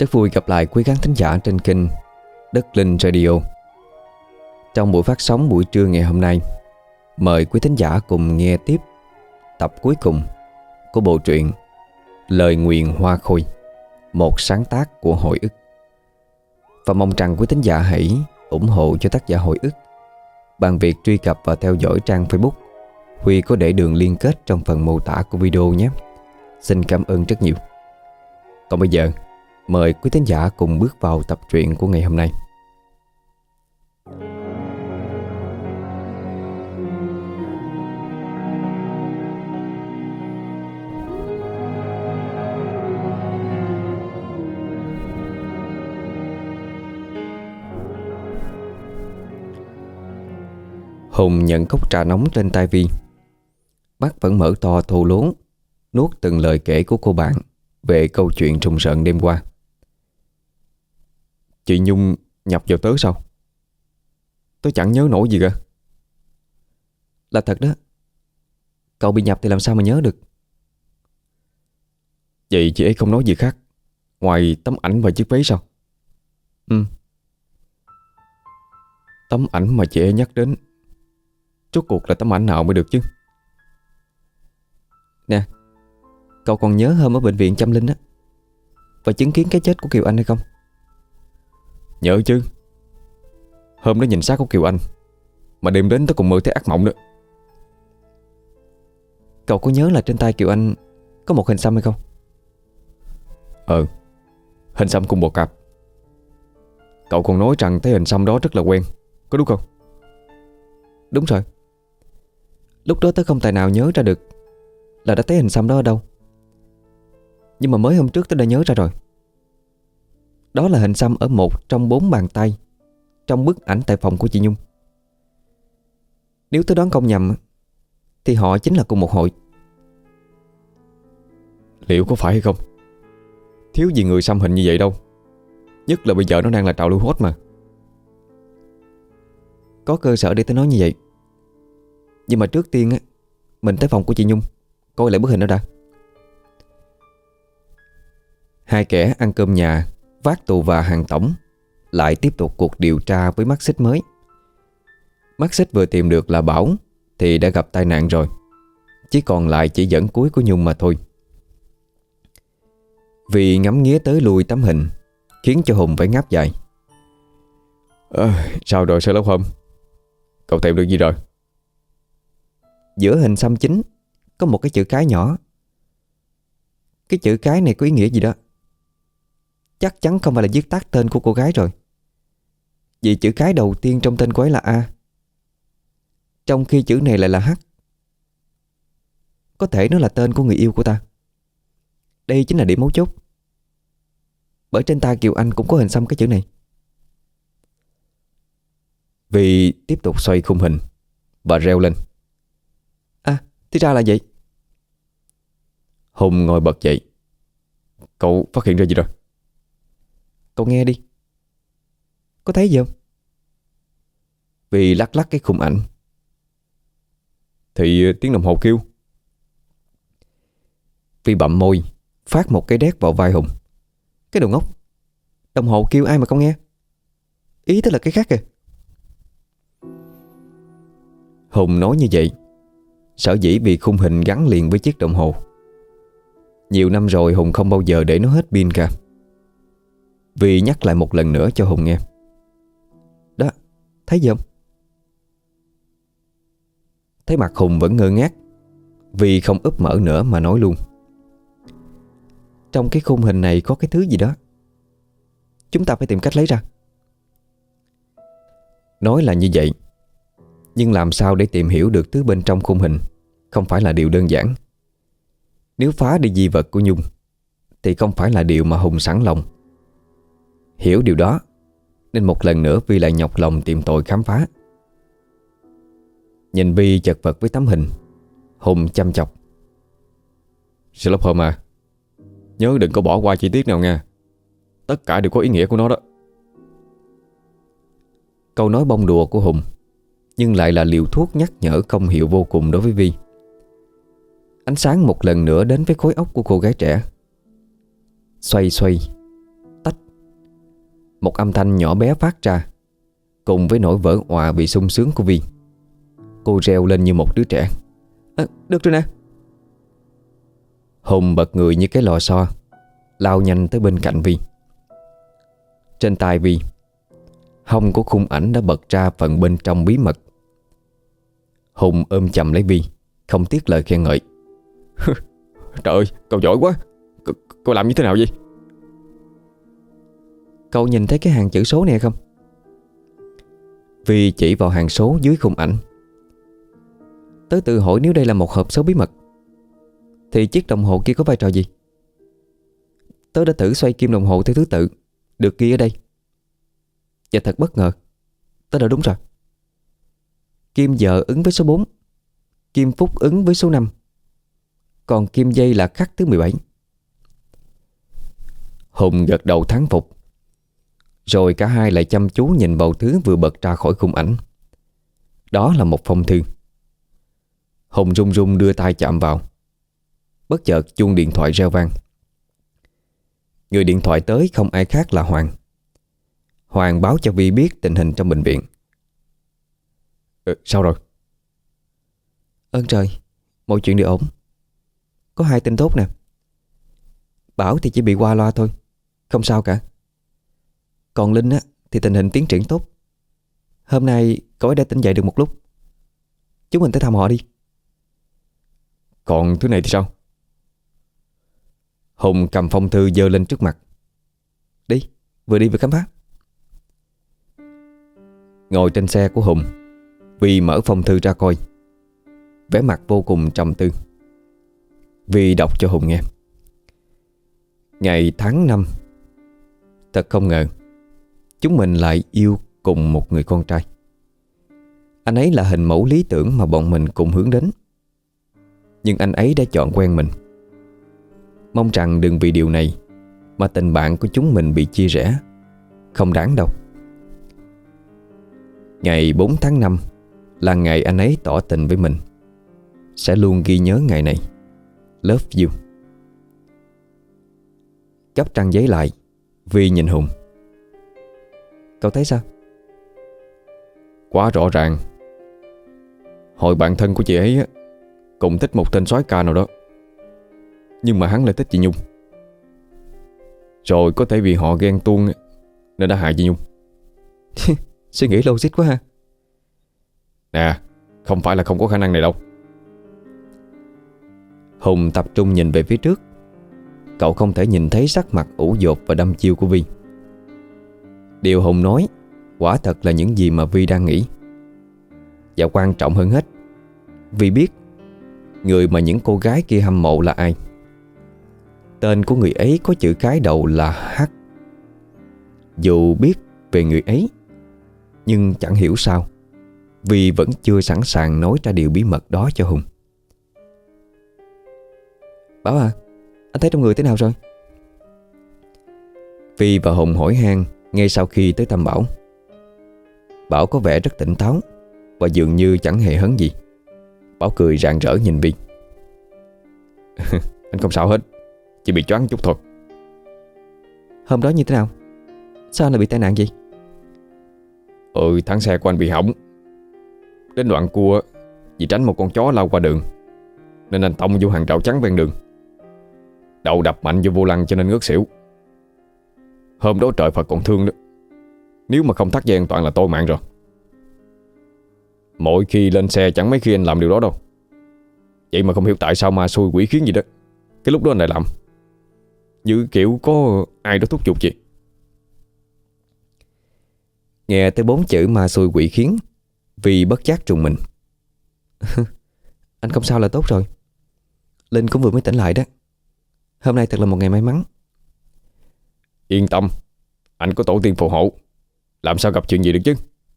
Rất vui gặp lại quý khán thính giả trên kênh Đất Linh Radio. Trong buổi phát sóng buổi trưa ngày hôm nay, mời quý thính giả cùng nghe tiếp tập cuối cùng của bộ truyện Lời Nguyền Hoa Khôi, một sáng tác của Hồi Ức. Và mong rằng quý thính giả hãy ủng hộ cho tác giả Hồi Ức bằng việc truy cập và theo dõi trang Facebook. Huy có để đường liên kết trong phần mô tả của video nhé. Xin cảm ơn rất nhiều. Còn bây giờ, mời quý thính giả cùng bước vào tập truyện của ngày hôm nay. Hùng nhận cốc trà nóng lên tay Vi. Mắt vẫn mở to thô lố, nuốt từng lời kể của cô bạn về câu chuyện rùng rợn đêm qua. Chị Nhung nhập vào tớ sao? Tớ chẳng nhớ nổi gì cả. Là thật đó. Cậu bị nhập thì làm sao mà nhớ được. Vậy chị ấy không nói gì khác ngoài tấm ảnh và chiếc váy sao? Ừ. Tấm ảnh mà chị ấy nhắc đến, rốt cuộc là tấm ảnh nào mới được chứ? Nè, cậu còn nhớ hôm ở bệnh viện Châm Linh á và chứng kiến cái chết của Kiều Anh hay không? Nhớ chứ. Hôm đó nhìn xác của Kiều Anh mà đêm đến tớ còn mơ thấy ác mộng nữa. Cậu có nhớ là trên tay Kiều Anh có một hình xăm hay không? Hình xăm cùng bò cạp. Cậu còn nói rằng thấy hình xăm đó rất là quen, có đúng không? Đúng rồi. Lúc đó tớ không tài nào nhớ ra được là đã thấy hình xăm đó ở đâu. Nhưng mà mới hôm trước tớ đã nhớ ra rồi. Đó là hình xăm ở một trong 4 bàn tay trong bức ảnh tại phòng của chị Nhung. Nếu tớ đoán không nhầm thì họ chính là cùng một hội. Liệu có phải hay không? Thiếu gì người xăm hình như vậy đâu. Nhất là bây giờ nó đang là trào lưu hot mà. Có cơ sở để tớ nói như vậy. Nhưng mà trước tiên á, mình tới phòng của chị Nhung coi lại bức hình đó đã. Hai kẻ ăn cơm nhà vác tù và hàng tổng lại tiếp tục cuộc điều tra với mắt xích mới. Mắt xích vừa tìm được là Bảo thì đã gặp tai nạn rồi. Chỉ còn lại chỉ dẫn cuối của Nhung mà thôi. Vì ngắm nghía tới lui tấm hình khiến cho Hùng phải ngáp dài. Sao rồi Sherlock Holmes? Cậu tìm được gì rồi? Giữa hình xăm chính có một cái chữ cái nhỏ. Cái chữ cái này có ý nghĩa gì đó. Chắc chắn không phải là viết tắt tên của cô gái rồi. Vì chữ cái đầu tiên trong tên cô ấy là A, trong khi chữ này lại là H. Có thể nó là tên của người yêu của ta. Đây chính là điểm mấu chốt. Bởi trên tay Kiều Anh cũng có hình xăm cái chữ này. Vì tiếp tục xoay khung hình và reo lên. Thì ra là vậy. Hùng ngồi bật dậy. Cậu phát hiện ra gì rồi? Cậu nghe đi. Có thấy gì không? Vì lắc lắc cái khung ảnh. Thì tiếng đồng hồ kêu. Vì bậm môi phát một cái đét vào vai Hùng. Cái đồ ngốc, đồng hồ kêu ai mà không nghe. Ý tức là cái khác kìa. Hùng nói như vậy sở dĩ vì khung hình gắn liền với chiếc đồng hồ. Nhiều năm rồi Hùng không bao giờ để nó hết pin cả. Vì nhắc lại một lần nữa cho Hùng nghe. Đó, thấy gì không? Thấy mặt Hùng vẫn ngơ ngác. Vì không úp mở nữa mà nói luôn. Trong cái khung hình này có cái thứ gì đó. Chúng ta phải tìm cách lấy ra. Nói là như vậy, nhưng làm sao để tìm hiểu được thứ bên trong khung hình không phải là điều đơn giản. Nếu phá đi di vật của Nhung thì không phải là điều mà Hùng sẵn lòng. Hiểu điều đó nên một lần nữa Vi lại nhọc lòng tìm tòi khám phá. Nhìn Vi chật vật với tấm hình, Hùng chăm chọc. Sherlock Holmes à, nhớ đừng có bỏ qua chi tiết nào nha. Tất cả đều có ý nghĩa của nó đó. Câu nói bông đùa của Hùng nhưng lại là liều thuốc nhắc nhở công hiệu vô cùng đối với Vi. Ánh sáng một lần nữa đến với khối óc của cô gái trẻ. Xoay xoay, tách một âm thanh nhỏ bé phát ra, cùng với nỗi vỡ òa vì sung sướng của Vi. Cô reo lên như một đứa trẻ. Được rồi nè. Hùng bật người như cái lò xo, lao nhanh tới bên cạnh Vi. Trên tay Vi, hông của khung ảnh đã bật ra phần bên trong bí mật. Hùng ôm chầm lấy Vi, không tiếc lời khen ngợi. Trời ơi, cậu giỏi quá. Cậu làm như thế nào vậy? Cậu nhìn thấy cái hàng chữ số này không? Vi chỉ vào hàng số dưới khung ảnh. Tớ tự hỏi nếu đây là một hộp số bí mật thì chiếc đồng hồ kia có vai trò gì? Tớ đã thử xoay kim đồng hồ theo thứ tự được ghi ở đây, và thật bất ngờ, tớ đã đúng rồi. Kim giờ ứng với số 4, kim phút ứng với số 5, còn kim dây là khắc thứ 17. Hùng gật đầu thán phục. Rồi cả hai lại chăm chú nhìn vào thứ vừa bật ra khỏi khung ảnh. Đó là một phong thư. Hùng run run đưa tay chạm vào. Bất chợt chuông điện thoại reo vang. Người điện thoại tới không ai khác là Hoàng. Hoàng báo cho Vi biết tình hình trong bệnh viện. Sao rồi? Ơn trời, mọi chuyện đều ổn. Có 2 tin tốt nè. Bảo thì chỉ bị qua loa thôi, không sao cả. Còn Linh á thì tình hình tiến triển tốt. Hôm nay cậu ấy đã tỉnh dậy được một lúc. Chúng mình tới thăm họ đi. Còn thứ này thì sao? Hùng cầm phong thư giơ lên trước mặt. Đi, vừa đi vừa khám phá. Ngồi trên xe của Hùng, Vi mở phong thư ra coi. Vẻ mặt vô cùng trầm tư. Vi đọc cho Hùng nghe. Ngày tháng 5. Thật không ngờ chúng mình lại yêu cùng một người con trai. Anh ấy là hình mẫu lý tưởng mà bọn mình cùng hướng đến. Nhưng anh ấy đã chọn quen mình. Mong rằng đừng vì điều này mà tình bạn của chúng mình bị chia rẽ. Không đáng đâu. Ngày 4 tháng 5 là ngày anh ấy tỏ tình với mình. Sẽ luôn ghi nhớ ngày này. Love you. Gấp trang giấy lại, Vi nhìn Hùng. Cậu thấy sao? Quá rõ ràng. Hồi bạn thân của chị ấy á, cũng thích một tên soái ca nào đó, nhưng mà hắn lại thích chị Nhung. Rồi có thể vì họ ghen tuông nên đã hại chị Nhung. Suy nghĩ logic quá ha. Nè, không phải là không có khả năng này đâu. Hùng tập trung nhìn về phía trước. Cậu không thể nhìn thấy sắc mặt ủ dột và đăm chiêu của Vi. Điều Hùng nói quả thật là những gì mà Vi đang nghĩ. Và quan trọng hơn hết, Vi biết người mà những cô gái kia hâm mộ là ai. Tên của người ấy có chữ cái đầu là H. Dù biết về người ấy, nhưng chẳng hiểu sao Vi vẫn chưa sẵn sàng nói ra điều bí mật đó cho Hùng. Bảo à, anh thấy trong người thế nào rồi? Vi và Hùng hỏi han ngay sau khi tới thăm Bảo. Bảo có vẻ rất tỉnh táo và dường như chẳng hề hấn gì. Bảo cười rạng rỡ nhìn Vi. Anh không sao hết, chỉ bị choáng chút thôi. Hôm đó như thế nào? Sao anh lại bị tai nạn gì? Thắng xe của anh bị hỏng. Đến đoạn cua, vì tránh một con chó lao qua đường nên anh tông vô hàng rào chắn ven đường. Đầu đập mạnh vô vô lăng cho nên ngất xỉu. Hôm đó trời Phật còn thương đó. Nếu mà không thắt dây an toàn là tôi mạng rồi. Mỗi khi lên xe chẳng mấy khi anh làm điều đó đâu. Vậy mà không hiểu tại sao ma xui quỷ khiến gì đó, cái lúc đó anh lại làm như kiểu có ai đó thúc giục chị. Nghe tới 4 chữ ma xui quỷ khiến, vì bất giác trùng mình. Anh không sao là tốt rồi. Linh cũng vừa mới tỉnh lại đó. Hôm nay thật là một ngày may mắn. Yên tâm, anh có tổ tiên phù hộ, làm sao gặp chuyện gì được chứ.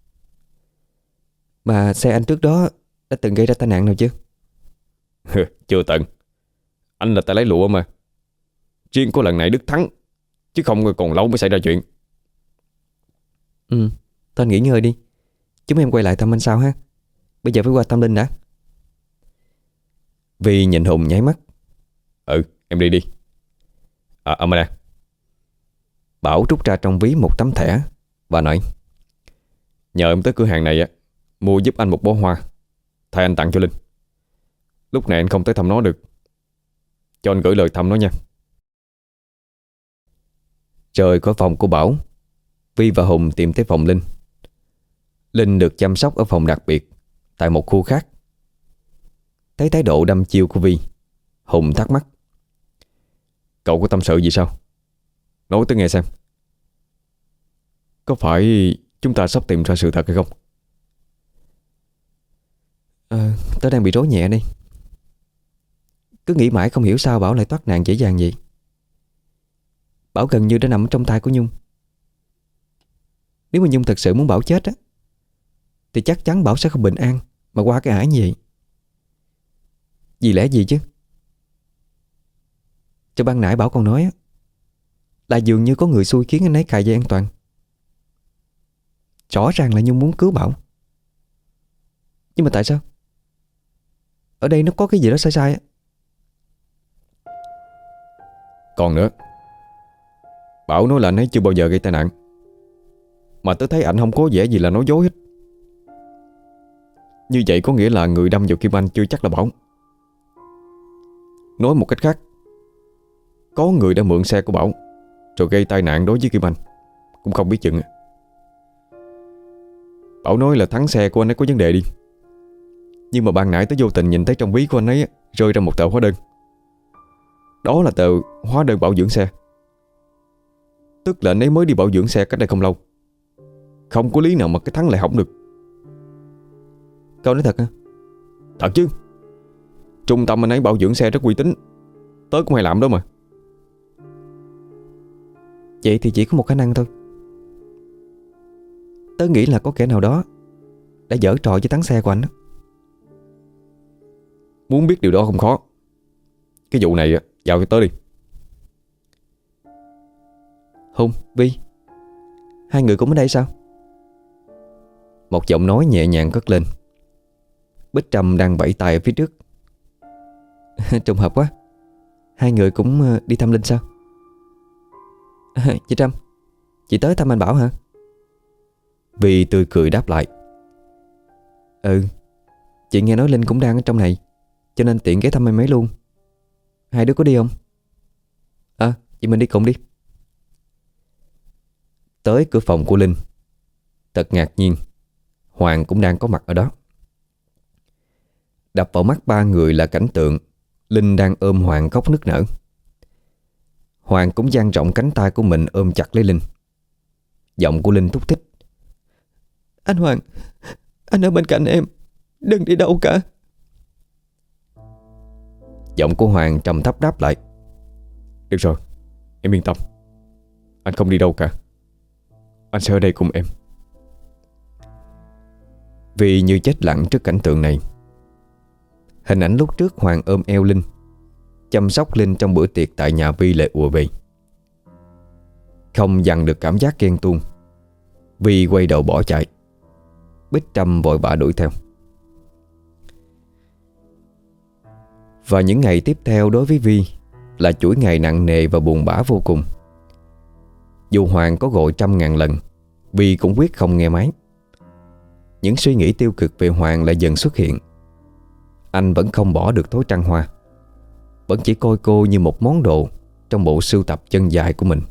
Mà xe anh trước đó đã từng gây ra tai nạn nào chưa? Chưa từng. Anh là tay lái lụa mà. Riêng có lần này Đức thắng, chứ không còn lâu mới xảy ra chuyện. Thôi anh nghỉ ngơi đi. Chúng em quay lại thăm anh sau ha. Bây giờ phải qua thăm Linh đã. Vi nhìn Hùng nháy mắt. Em đi đi. Mà nè, Bảo rút ra trong ví một tấm thẻ và nói: "Nhờ em tới cửa hàng này á, mua giúp anh một bó hoa, thay anh tặng cho Linh. Lúc này anh không tới thăm nó được, cho anh gửi lời thăm nó nha." Rời khỏi phòng của Bảo, Vi và Hùng tìm tới phòng Linh. Linh được chăm sóc ở phòng đặc biệt tại một khu khác. Thấy thái độ đăm chiêu của Vi, Hùng thắc mắc: "Cậu có tâm sự gì sao? Nói tôi nghe xem. Có phải chúng ta sắp tìm ra sự thật hay không?" Tớ đang bị rối nhẹ đây. Cứ nghĩ mãi không hiểu sao Bảo lại thoát nạn dễ dàng vậy. Bảo gần như đã nằm trong tay của Nhung. Nếu mà Nhung thật sự muốn Bảo chết á, thì chắc chắn Bảo sẽ không bình an mà qua cái ải như vậy. Vì lẽ gì chứ? Cho ban nãy Bảo còn nói á, là dường như có người xui khiến anh ấy cài dây an toàn. Rõ ràng là Nhung muốn cứu Bảo. Nhưng mà tại sao? Ở đây nó có cái gì đó sai sai á. Còn nữa, Bảo nói là anh ấy chưa bao giờ gây tai nạn, mà tớ thấy ảnh không có vẻ gì là nói dối hết. Như vậy có nghĩa là người đâm vào Kim Anh chưa chắc là Bảo. Nói một cách khác, có người đã mượn xe của Bảo rồi gây tai nạn đối với Kim Anh, cũng không biết chừng. Bảo nói là thắng xe của anh ấy có vấn đề đi, nhưng mà ban nãy tớ vô tình nhìn thấy trong ví của anh ấy rơi ra một tờ hóa đơn. Đó là tờ hóa đơn bảo dưỡng xe. Tức là anh ấy mới đi bảo dưỡng xe cách đây không lâu. Không có lý nào mà cái Thắng lại hỏng được. Cậu nói thật hả? Thật chứ. Trung tâm anh ấy bảo dưỡng xe rất uy tín, tớ cũng hay làm đó mà. Vậy thì chỉ có một khả năng thôi. Tớ nghĩ là có kẻ nào đó đã giở trò với thắng xe của anh đó. Muốn biết điều đó không khó. Cái vụ này giao cho tớ đi. Hùng, Vi, hai người cũng ở đây sao? Một giọng nói nhẹ nhàng cất lên. Bích Trâm đang vẫy tay ở phía trước. Trùng hợp quá. Hai người cũng đi thăm Linh sao? Chị Trâm, chị tới thăm anh Bảo hả? Vi tươi cười đáp lại. Ừ, chị nghe nói Linh cũng đang ở trong này, cho nên tiện ghé thăm em ấy luôn. Hai đứa có đi không? Chị mình đi cùng đi. Tới cửa phòng của Linh, thật ngạc nhiên, Hoàng cũng đang có mặt ở đó. Đập vào mắt ba người là cảnh tượng Linh đang ôm Hoàng khóc nức nở. Hoàng cũng dang rộng cánh tay của mình ôm chặt lấy Linh. Giọng của Linh thúc thích: "Anh Hoàng, anh ở bên cạnh em, đừng đi đâu cả." Giọng của Hoàng trầm thấp đáp lại: "Được rồi, em yên tâm. Anh không đi đâu cả. Anh sẽ ở đây cùng em." Vì như chết lặng trước cảnh tượng này. Hình ảnh lúc trước Hoàng ôm eo Linh, chăm sóc Linh trong bữa tiệc tại nhà Vi lại ùa về. Không dằn được cảm giác ghen tuông, Vi quay đầu bỏ chạy. Bích Trâm vội vã đuổi theo. Và những ngày tiếp theo đối với Vi là chuỗi ngày nặng nề và buồn bã vô cùng. Dù Hoàng có gọi 100.000 lần, Vi cũng quyết không nghe máy. Những suy nghĩ tiêu cực về Hoàng lại dần xuất hiện. Anh vẫn không bỏ được thói trăng hoa, vẫn chỉ coi cô như một món đồ trong bộ sưu tập chân dài của mình.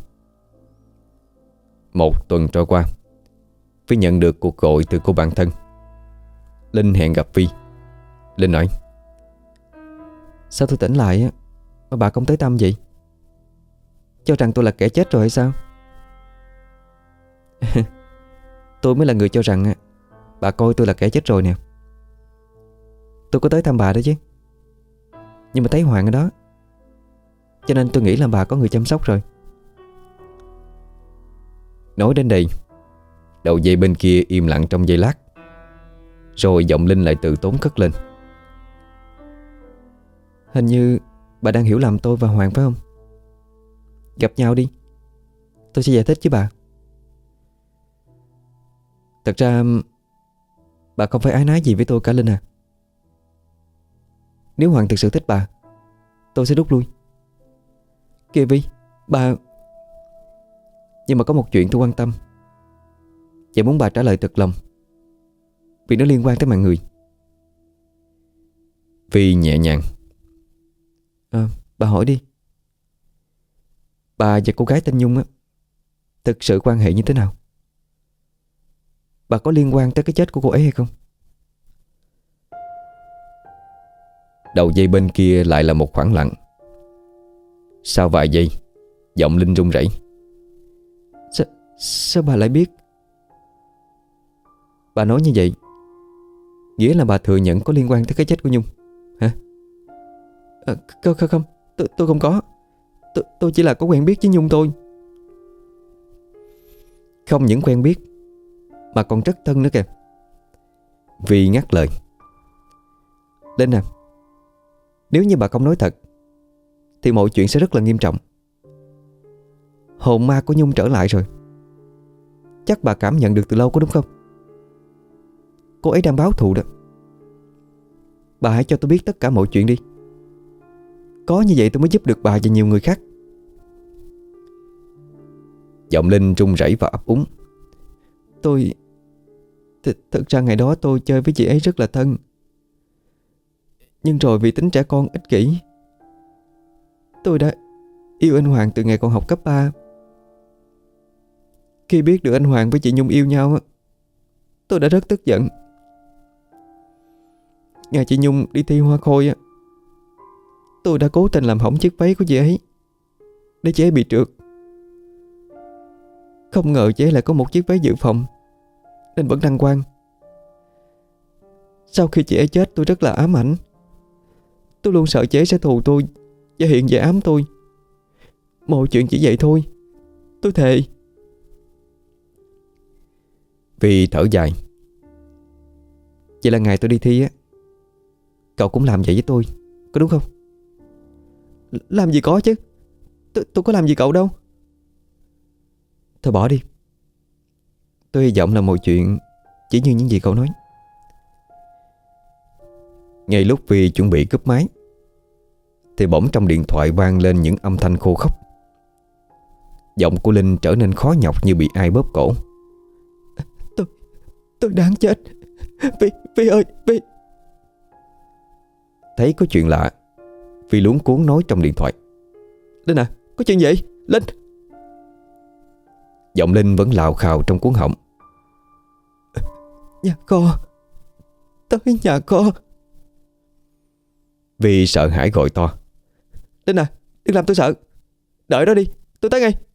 Một tuần trôi qua, Vi nhận được cuộc gọi từ cô bạn thân. Linh hẹn gặp Vi. Linh nói: "Sao tôi tỉnh lại á mà bà không tới thăm vậy? Cho rằng tôi là kẻ chết rồi hay sao?" Tôi mới là người cho rằng bà coi tôi là kẻ chết rồi nè. Tôi có tới thăm bà đó chứ, nhưng mà thấy Hoàng ở đó, cho nên tôi nghĩ là bà có người chăm sóc rồi. Nói đến đây, đầu dây bên kia im lặng trong giây lát, rồi giọng Linh lại từ tốn cất lên: "Hình như bà đang hiểu lầm tôi và Hoàng phải không? Gặp nhau đi, tôi sẽ giải thích với bà. Thật ra bà không phải áy náy gì với tôi cả Linh à. Nếu Hoàng thực sự thích bà, tôi sẽ rút lui. Kìa Vi, bà..." Nhưng mà có một chuyện tôi quan tâm và muốn bà trả lời thật lòng, vì nó liên quan tới mạng người. Vi nhẹ nhàng. Bà hỏi đi. Bà và cô gái tên Nhung á, thực sự quan hệ như thế nào? Bà có liên quan tới cái chết của cô ấy hay không? Đầu dây bên kia lại là một khoảng lặng. Sau vài giây, giọng Linh run rẩy. Sao bà lại biết? Bà nói như vậy nghĩa là bà thừa nhận có liên quan tới cái chết của Nhung hả? Không, tôi không có. Tôi chỉ là có quen biết với Nhung thôi. Không những quen biết mà còn rất thân nữa kìa. Vi ngắt lời. Linh à, nếu như bà không nói thật thì mọi chuyện sẽ rất là nghiêm trọng. Hồn ma của Nhung trở lại rồi. Chắc bà cảm nhận được từ lâu có đúng không? Cô ấy đang báo thù đó. Bà hãy cho tôi biết tất cả mọi chuyện đi. Có như vậy tôi mới giúp được bà và nhiều người khác. Giọng Linh run rẩy và ấp úng. Thực ra ngày đó tôi chơi với chị ấy rất là thân. Nhưng rồi vì tính trẻ con ích kỷ, tôi đã yêu anh Hoàng từ ngày còn học cấp 3. Khi biết được anh Hoàng với chị Nhung yêu nhau, tôi đã rất tức giận. Ngày chị Nhung đi thi hoa khôi, tôi đã cố tình làm hỏng chiếc váy của chị ấy để chị ấy bị trượt. Không ngờ chị ấy lại có một chiếc váy dự phòng nên vẫn đăng quang. Sau khi chị ấy chết, tôi rất là ám ảnh. Tôi luôn sợ chị ấy sẽ thù tôi và hiện về ám tôi. Mọi chuyện chỉ vậy thôi, tôi thề. Vi thở dài. Vậy là ngày tôi đi thi á, cậu cũng làm vậy với tôi, có đúng không? Làm gì có chứ. Tôi có làm gì cậu đâu. Thôi bỏ đi. Tôi hy vọng là mọi chuyện chỉ như những gì cậu nói. Ngay lúc Vi chuẩn bị cúp máy thì bỗng trong điện thoại vang lên những âm thanh khô khốc. Giọng của Linh trở nên khó nhọc như bị ai bóp cổ. Tôi đáng chết. Vi ơi, Vi. Thấy có chuyện lạ, Vi luống cuống nói trong điện thoại. Linh à, có chuyện gì? Linh. Giọng Linh vẫn lào khào trong cuống họng. Nhà kho. Tới nhà kho. Vi sợ hãi gọi to. Linh à, đừng làm tôi sợ. Đợi đó đi, tôi tới ngay.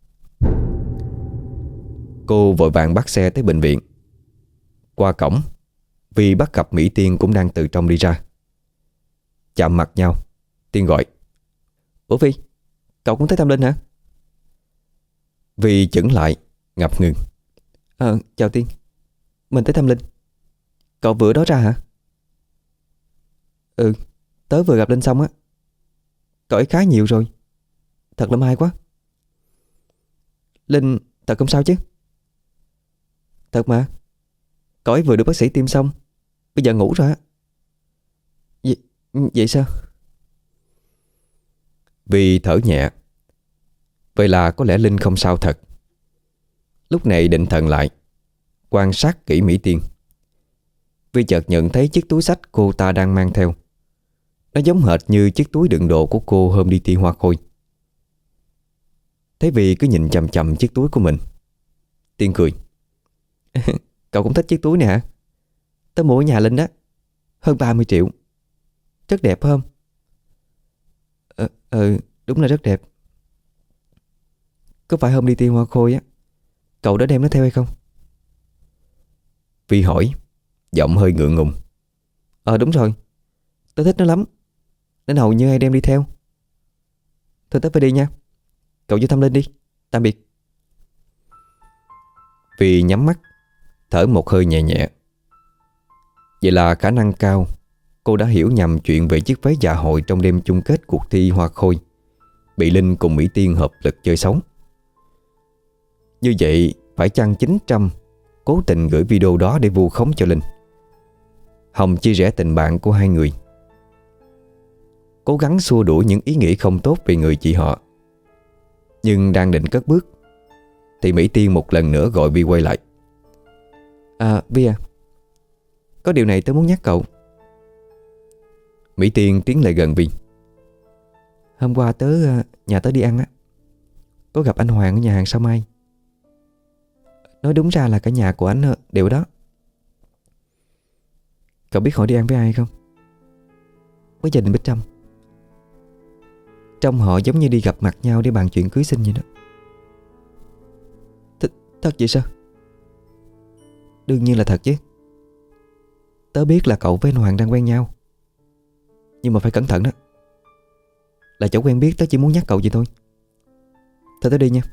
Cô vội vàng bắt xe tới bệnh viện. Qua cổng, Vi bắt gặp Mỹ Tiên cũng đang từ trong đi ra. Chạm mặt nhau, Tiên gọi. Ủa Vi, cậu cũng tới thăm Linh hả? Vi chững lại, ngập ngừng. Chào Tiên, mình tới thăm Linh. Cậu vừa đó ra hả? Tớ vừa gặp Linh xong á. Cậu ấy khá nhiều rồi. Thật là may quá. Linh thật không sao chứ? Thật mà. Cậu ấy vừa được bác sĩ tiêm xong, bây giờ ngủ rồi á. Vậy sao? Vi thở nhẹ. Vậy là có lẽ Linh không sao thật. Lúc này định thần lại, quan sát kỹ Mỹ Tiên. Vi chợt nhận thấy chiếc túi xách cô ta đang mang theo, nó giống hệt như chiếc túi đựng đồ của cô hôm đi thi hoa khôi. Thấy Vi cứ nhìn chằm chằm chiếc túi của mình, Tiên cười. Cậu cũng thích chiếc túi này hả? Tớ mua ở nhà Linh đó, hơn 30 triệu. Rất đẹp phải không? Đúng là rất đẹp. Có phải hôm đi thi hoa khôi á, cậu đã đem nó theo hay không? Vi hỏi, giọng hơi ngượng ngùng. Đúng rồi, tớ thích nó lắm nên hầu như ai đem đi theo. Thôi tớ phải đi nha. Cậu vô thăm Linh đi. Tạm biệt. Vi nhắm mắt, thở một hơi nhẹ nhẹ. Vậy là khả năng cao cô đã hiểu nhầm chuyện về chiếc váy dạ hội trong đêm chung kết cuộc thi hoa khôi bị Linh cùng Mỹ Tiên hợp lực chơi xấu. Như vậy phải chăng 900 cố tình gửi video đó để vu khống cho Linh, hòng chia rẽ tình bạn của hai người, cố gắng xua đuổi những ý nghĩ không tốt về người chị họ. Nhưng đang định cất bước thì Mỹ Tiên một lần nữa gọi Vi quay lại. Vi à, có điều này tớ muốn nhắc cậu. Mỹ Tiên tiến lại gần Vi. Hôm qua nhà tớ đi ăn á, có gặp anh Hoàng ở nhà hàng Sao Mai. Nói đúng ra là cả nhà của anh đều ở đó. Cậu biết họ đi ăn với ai không? Với gia đình Bích Trâm. Trông họ giống như đi gặp mặt nhau để bàn chuyện cưới xin vậy đó. Thật vậy sao? Đương nhiên là thật chứ. Tớ biết là cậu với anh Hoàng đang quen nhau, nhưng mà phải cẩn thận đó. Là chỗ quen biết, tớ chỉ muốn nhắc cậu vậy thôi. Thôi tớ đi nha.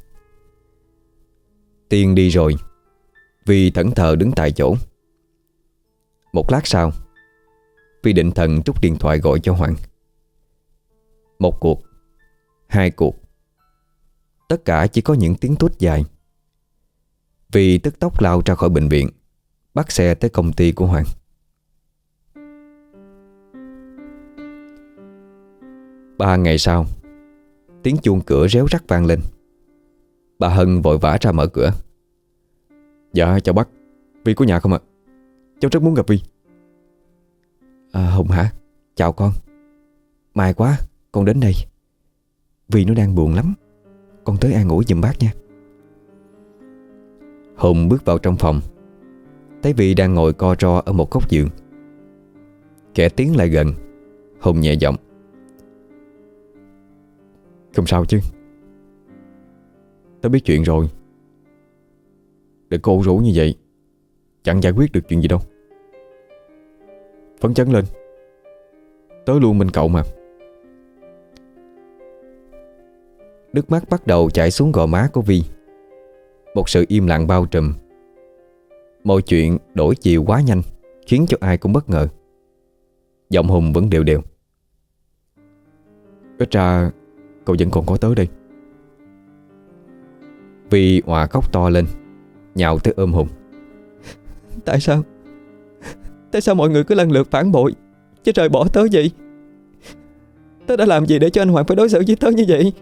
Tiên đi rồi, Vi thẫn thờ đứng tại chỗ. Một lát sau, Vi định thần trút điện thoại gọi cho Hoàng. Một cuộc, hai cuộc, tất cả chỉ có những tiếng tút dài. Vi tức tốc lao ra khỏi bệnh viện, bắt xe tới công ty của Hoàng. Ba ngày sau, tiếng chuông cửa réo rắt vang lên. Bà Hân vội vã ra mở cửa. Dạ chào bác, Vi có nhà không ạ? Cháu rất muốn gặp Vi. Hùng hả? Chào con. May quá, con đến đây. Vi nó đang buồn lắm, con tới an ủi giùm bác nha. Hùng bước vào trong phòng, thấy Vi đang ngồi co ro ở một góc giường. Kẻ tiến lại gần, Hùng nhẹ giọng. Không sao chứ? Tớ biết chuyện rồi. Đừng cô rủ như vậy, chẳng giải quyết được chuyện gì đâu. Phấn chấn lên, tớ luôn bên cậu mà. Nước mắt bắt đầu chảy xuống gò má của Vi. Một sự im lặng bao trùm. Mọi chuyện đổi chiều quá nhanh, khiến cho ai cũng bất ngờ. Giọng Hùng vẫn đều đều. Ít ra cậu vẫn còn có tớ đây. Vi òa khóc to lên, nhào tới ôm Hùng. Tại sao? Tại sao mọi người cứ lần lượt phản bội chứ rời bỏ tớ vậy? Tớ đã làm gì để cho anh Hoàng phải đối xử với tớ như vậy?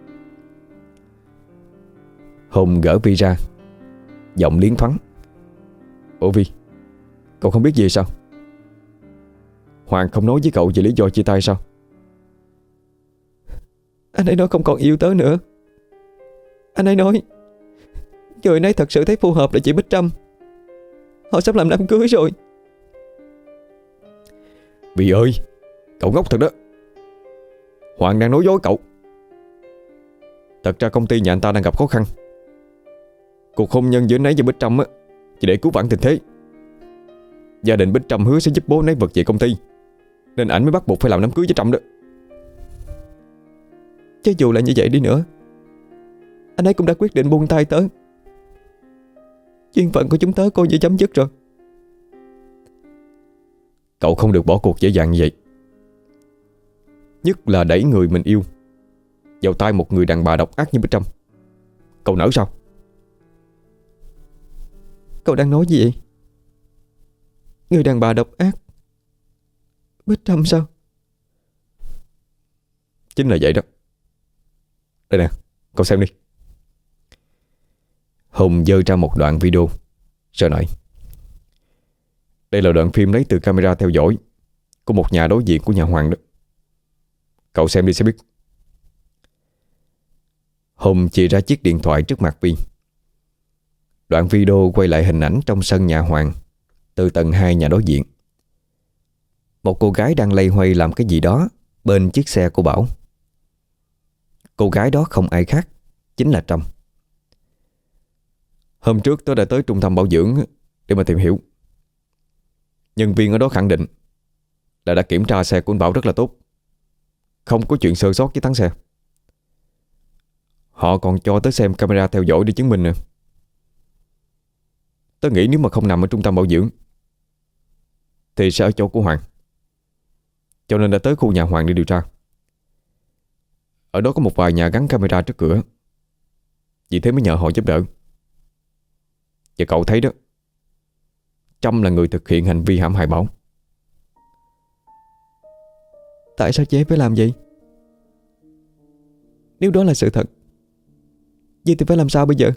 Hùng gỡ Vi ra, giọng liến thoáng. Ủa Vi, cậu không biết gì sao? Hoàng không nói với cậu về lý do chia tay sao? Anh ấy nói không còn yêu tớ nữa. Anh ấy nói người ấy thật sự thấy phù hợp là chị Bích Trâm. Họ sắp làm đám cưới rồi. Vi ơi, cậu ngốc thật đó. Hoàng đang nói dối cậu. Thật ra công ty nhà anh ta đang gặp khó khăn. Cuộc hôn nhân giữa anh ấy và Bích Trâm á, chỉ để cứu vãn tình thế. Gia đình Bích Trâm hứa sẽ giúp bố anh ấy vực dậy công ty, nên ảnh mới bắt buộc phải làm đám cưới với Trâm đó. Chứ dù là như vậy đi nữa, anh ấy cũng đã quyết định buông tay tớ. Duyên phận của chúng tớ coi như chấm dứt rồi. Cậu không được bỏ cuộc dễ dàng như vậy. Nhất là đẩy người mình yêu vào tay một người đàn bà độc ác như Bích Trâm. Cậu nỡ sao? Cậu đang nói gì vậy? Người đàn bà độc ác? Bích Trâm sao? Chính là vậy đó. Đây nè, cậu xem đi. Hùng giơ ra một đoạn video rồi nói. Đây là đoạn phim lấy từ camera theo dõi của một nhà đối diện của nhà Hoàng đó. Cậu xem đi sẽ biết. Hùng chỉ ra chiếc điện thoại trước mặt Vi. Đoạn video quay lại hình ảnh trong sân nhà Hoàng, từ tầng 2 nhà đối diện. Một cô gái đang loay hoay làm cái gì đó bên chiếc xe của Bảo. Cô gái đó không ai khác, chính là Trâm. Hôm trước tôi đã tới trung tâm bảo dưỡng để mà tìm hiểu. Nhân viên ở đó khẳng định là đã kiểm tra xe của anh Bảo rất là tốt, không có chuyện sơ sót với thắng xe. Họ còn cho tới xem camera theo dõi để chứng minh nè. Tớ nghĩ nếu mà không nằm ở trung tâm bảo dưỡng thì sẽ ở chỗ của Hoàng, cho nên đã tới khu nhà Hoàng để điều tra. Ở đó có một vài nhà gắn camera trước cửa, vì thế mới nhờ họ giúp đỡ. Và cậu thấy đó, Trâm là người thực hiện hành vi hãm hại Bảo. Tại sao chị ấy phải làm vậy? Nếu đó là sự thật, Vậy thì phải làm sao bây giờ?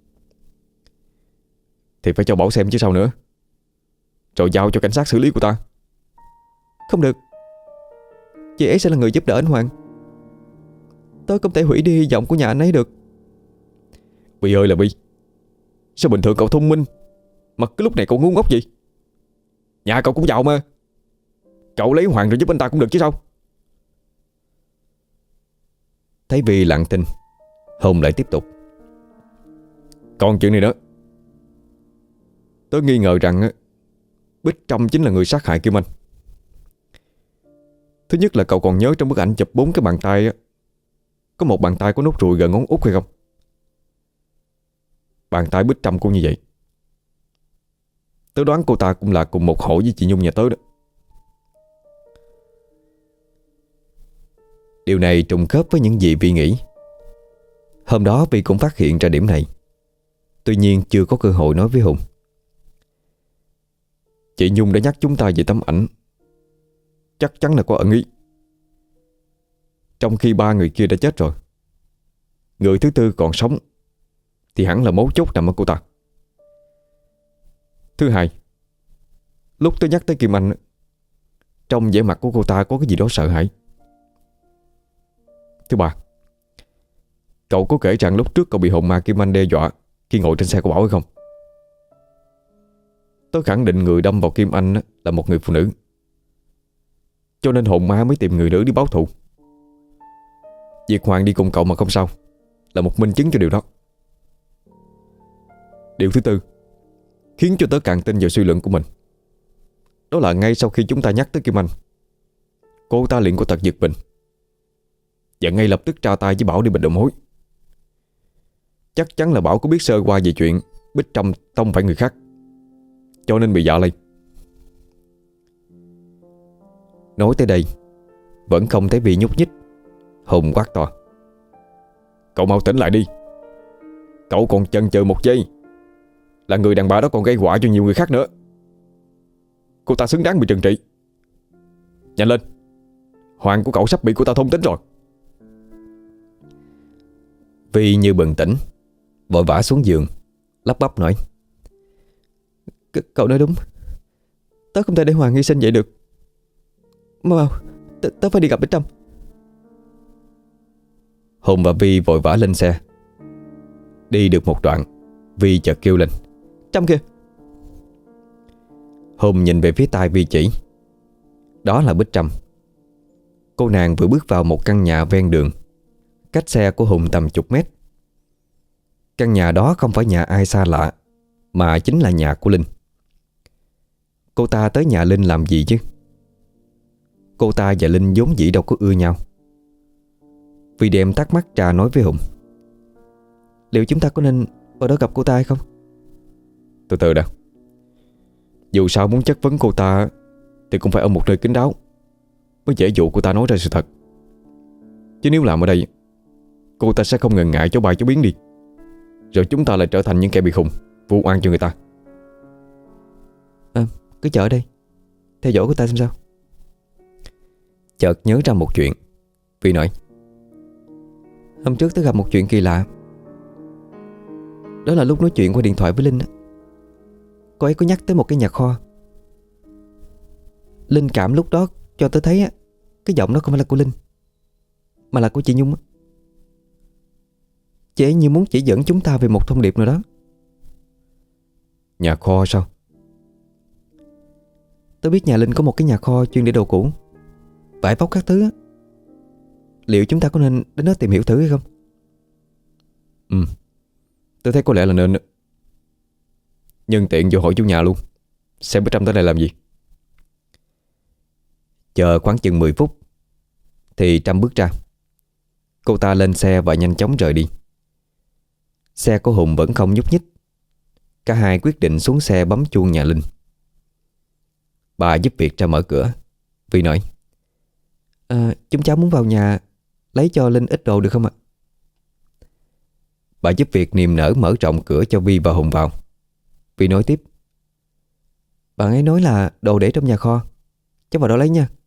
Thì phải cho Bảo xem chứ sao nữa, rồi giao cho cảnh sát xử lý của ta. Không được. Chị ấy sẽ là người giúp đỡ anh Hoàng. Tôi không thể hủy đi hy vọng của nhà anh ấy được. Bi ơi là Bi, sao bình thường cậu thông minh mà cái lúc này cậu ngu ngốc gì? Nhà cậu cũng giàu mà, cậu lấy Hoàng rồi giúp anh ta cũng được chứ sao. Thấy Vi lặng thinh, Hùng lại tiếp tục. Còn chuyện này nữa, tớ nghi ngờ rằng Bích Trâm chính là người sát hại Kim Anh. Thứ nhất là cậu còn nhớ trong bức ảnh chụp 4 cái bàn tay á, có một bàn tay có nốt ruồi gần ngón út hay không? Bàn tay Bích Trâm cũng như vậy. Tớ đoán cô ta cũng là cùng một hộ với chị Nhung nhà tớ đó. Điều này trùng khớp với những gì Vi nghĩ. Hôm đó Vi cũng phát hiện ra điểm này, tuy nhiên chưa có cơ hội nói với Hùng. Chị Nhung đã nhắc chúng ta về tấm ảnh, chắc chắn là có ẩn ý. Trong khi 3 người kia đã chết rồi, người thứ tư còn sống thì hẳn là mấu chốt nằm ở cô ta. Thứ hai, lúc tôi nhắc tới Kim Anh, trong vẻ mặt của cô ta có cái gì đó sợ hãi. Thứ ba, cậu có kể rằng lúc trước cậu bị hồn ma Kim Anh đe dọa khi ngồi trên xe của Bảo hay không? Tôi khẳng định người đâm vào Kim Anh là một người phụ nữ, cho nên hồn ma mới tìm người nữ đi báo thù. Việc Hoàng đi cùng cậu mà không sao là một minh chứng cho điều đó. Điều thứ tư khiến cho tớ càng tin vào suy luận của mình, đó là ngay sau khi chúng ta nhắc tới Kim Anh, cô ta liền có tật giật mình và ngay lập tức ra tay với Bảo để bịt đầu mối. Chắc chắn là Bảo có biết sơ qua về chuyện Bích Trâm tông phải người khác, cho nên bị dọa lên. Nói tới đây vẫn không thấy Vi nhúc nhích. Hùng quát to. Cậu mau tỉnh lại đi. Cậu còn chần chừ một giây là người đàn bà đó còn gây họa cho nhiều người khác nữa. Cô ta xứng đáng bị trừng trị. Nhanh lên, Hoàng của cậu sắp bị cô ta thôn tính rồi. Vi như bừng tỉnh, vội vã xuống giường, lắp bắp nói. Cậu nói đúng. Tớ không thể để Hoàng hy sinh vậy được. Mau, tớ phải đi gặp Bích Trâm. Hùng và Vi vội vã lên xe. Đi được một đoạn, Vi chợt kêu lên. Trâm kìa. Hùng nhìn về phía tai Vi chỉ. Đó là Bích Trâm. Cô nàng vừa bước vào một căn nhà ven đường, cách xe của Hùng tầm chục mét. Căn nhà đó không phải nhà ai xa lạ, mà chính là nhà của Linh. Cô ta tới nhà Linh làm gì chứ? Cô ta và Linh vốn dĩ đâu có ưa nhau. Vi đem thắc mắc ra nói với Hùng. Liệu chúng ta có nên vào đó gặp cô ta hay không? Từ từ đã. Dù sao muốn chất vấn cô ta thì cũng phải ở một nơi kín đáo, mới dễ dụ cô ta nói ra sự thật. Chứ nếu làm ở đây, cô ta sẽ không ngần ngại chó bay chó biến đi, rồi chúng ta lại trở thành những kẻ bị khùng, vu oan cho người ta. Cứ chờ ở đây, theo dõi cô ta xem sao. Chợt nhớ ra một chuyện, Vi nói. Hôm trước tớ gặp một chuyện kỳ lạ. Đó là lúc nói chuyện qua điện thoại với Linh á, cô ấy có nhắc tới một cái nhà kho. Linh cảm lúc đó cho tớ thấy á, cái giọng đó không phải là của Linh, mà là của chị Nhung á. Chị ấy như muốn chỉ dẫn chúng ta về một thông điệp nào đó. Nhà kho sao? Tớ biết nhà Linh có một cái nhà kho chuyên để đồ cũ, vải vóc các thứ á. Liệu chúng ta có nên đến đó tìm hiểu thử hay không? Tôi thấy có lẽ là nên. Nhân tiện vô hỏi chủ nhà luôn, xem Bích Trâm tới đây làm gì. Chờ khoảng chừng 10 phút thì Trâm bước ra. Cô ta lên xe và nhanh chóng rời đi. Xe của Hùng vẫn không nhúc nhích. Cả hai quyết định xuống xe bấm chuông nhà Linh. Bà giúp việc ra mở cửa. Vi nói. Chúng cháu muốn vào nhà lấy cho Linh ít đồ được không ạ? Bà giúp việc niềm nở mở rộng cửa cho Vi và Hùng vào. Vi nói tiếp. Bạn ấy nói là đồ để trong nhà kho, cháu vào đó lấy nha.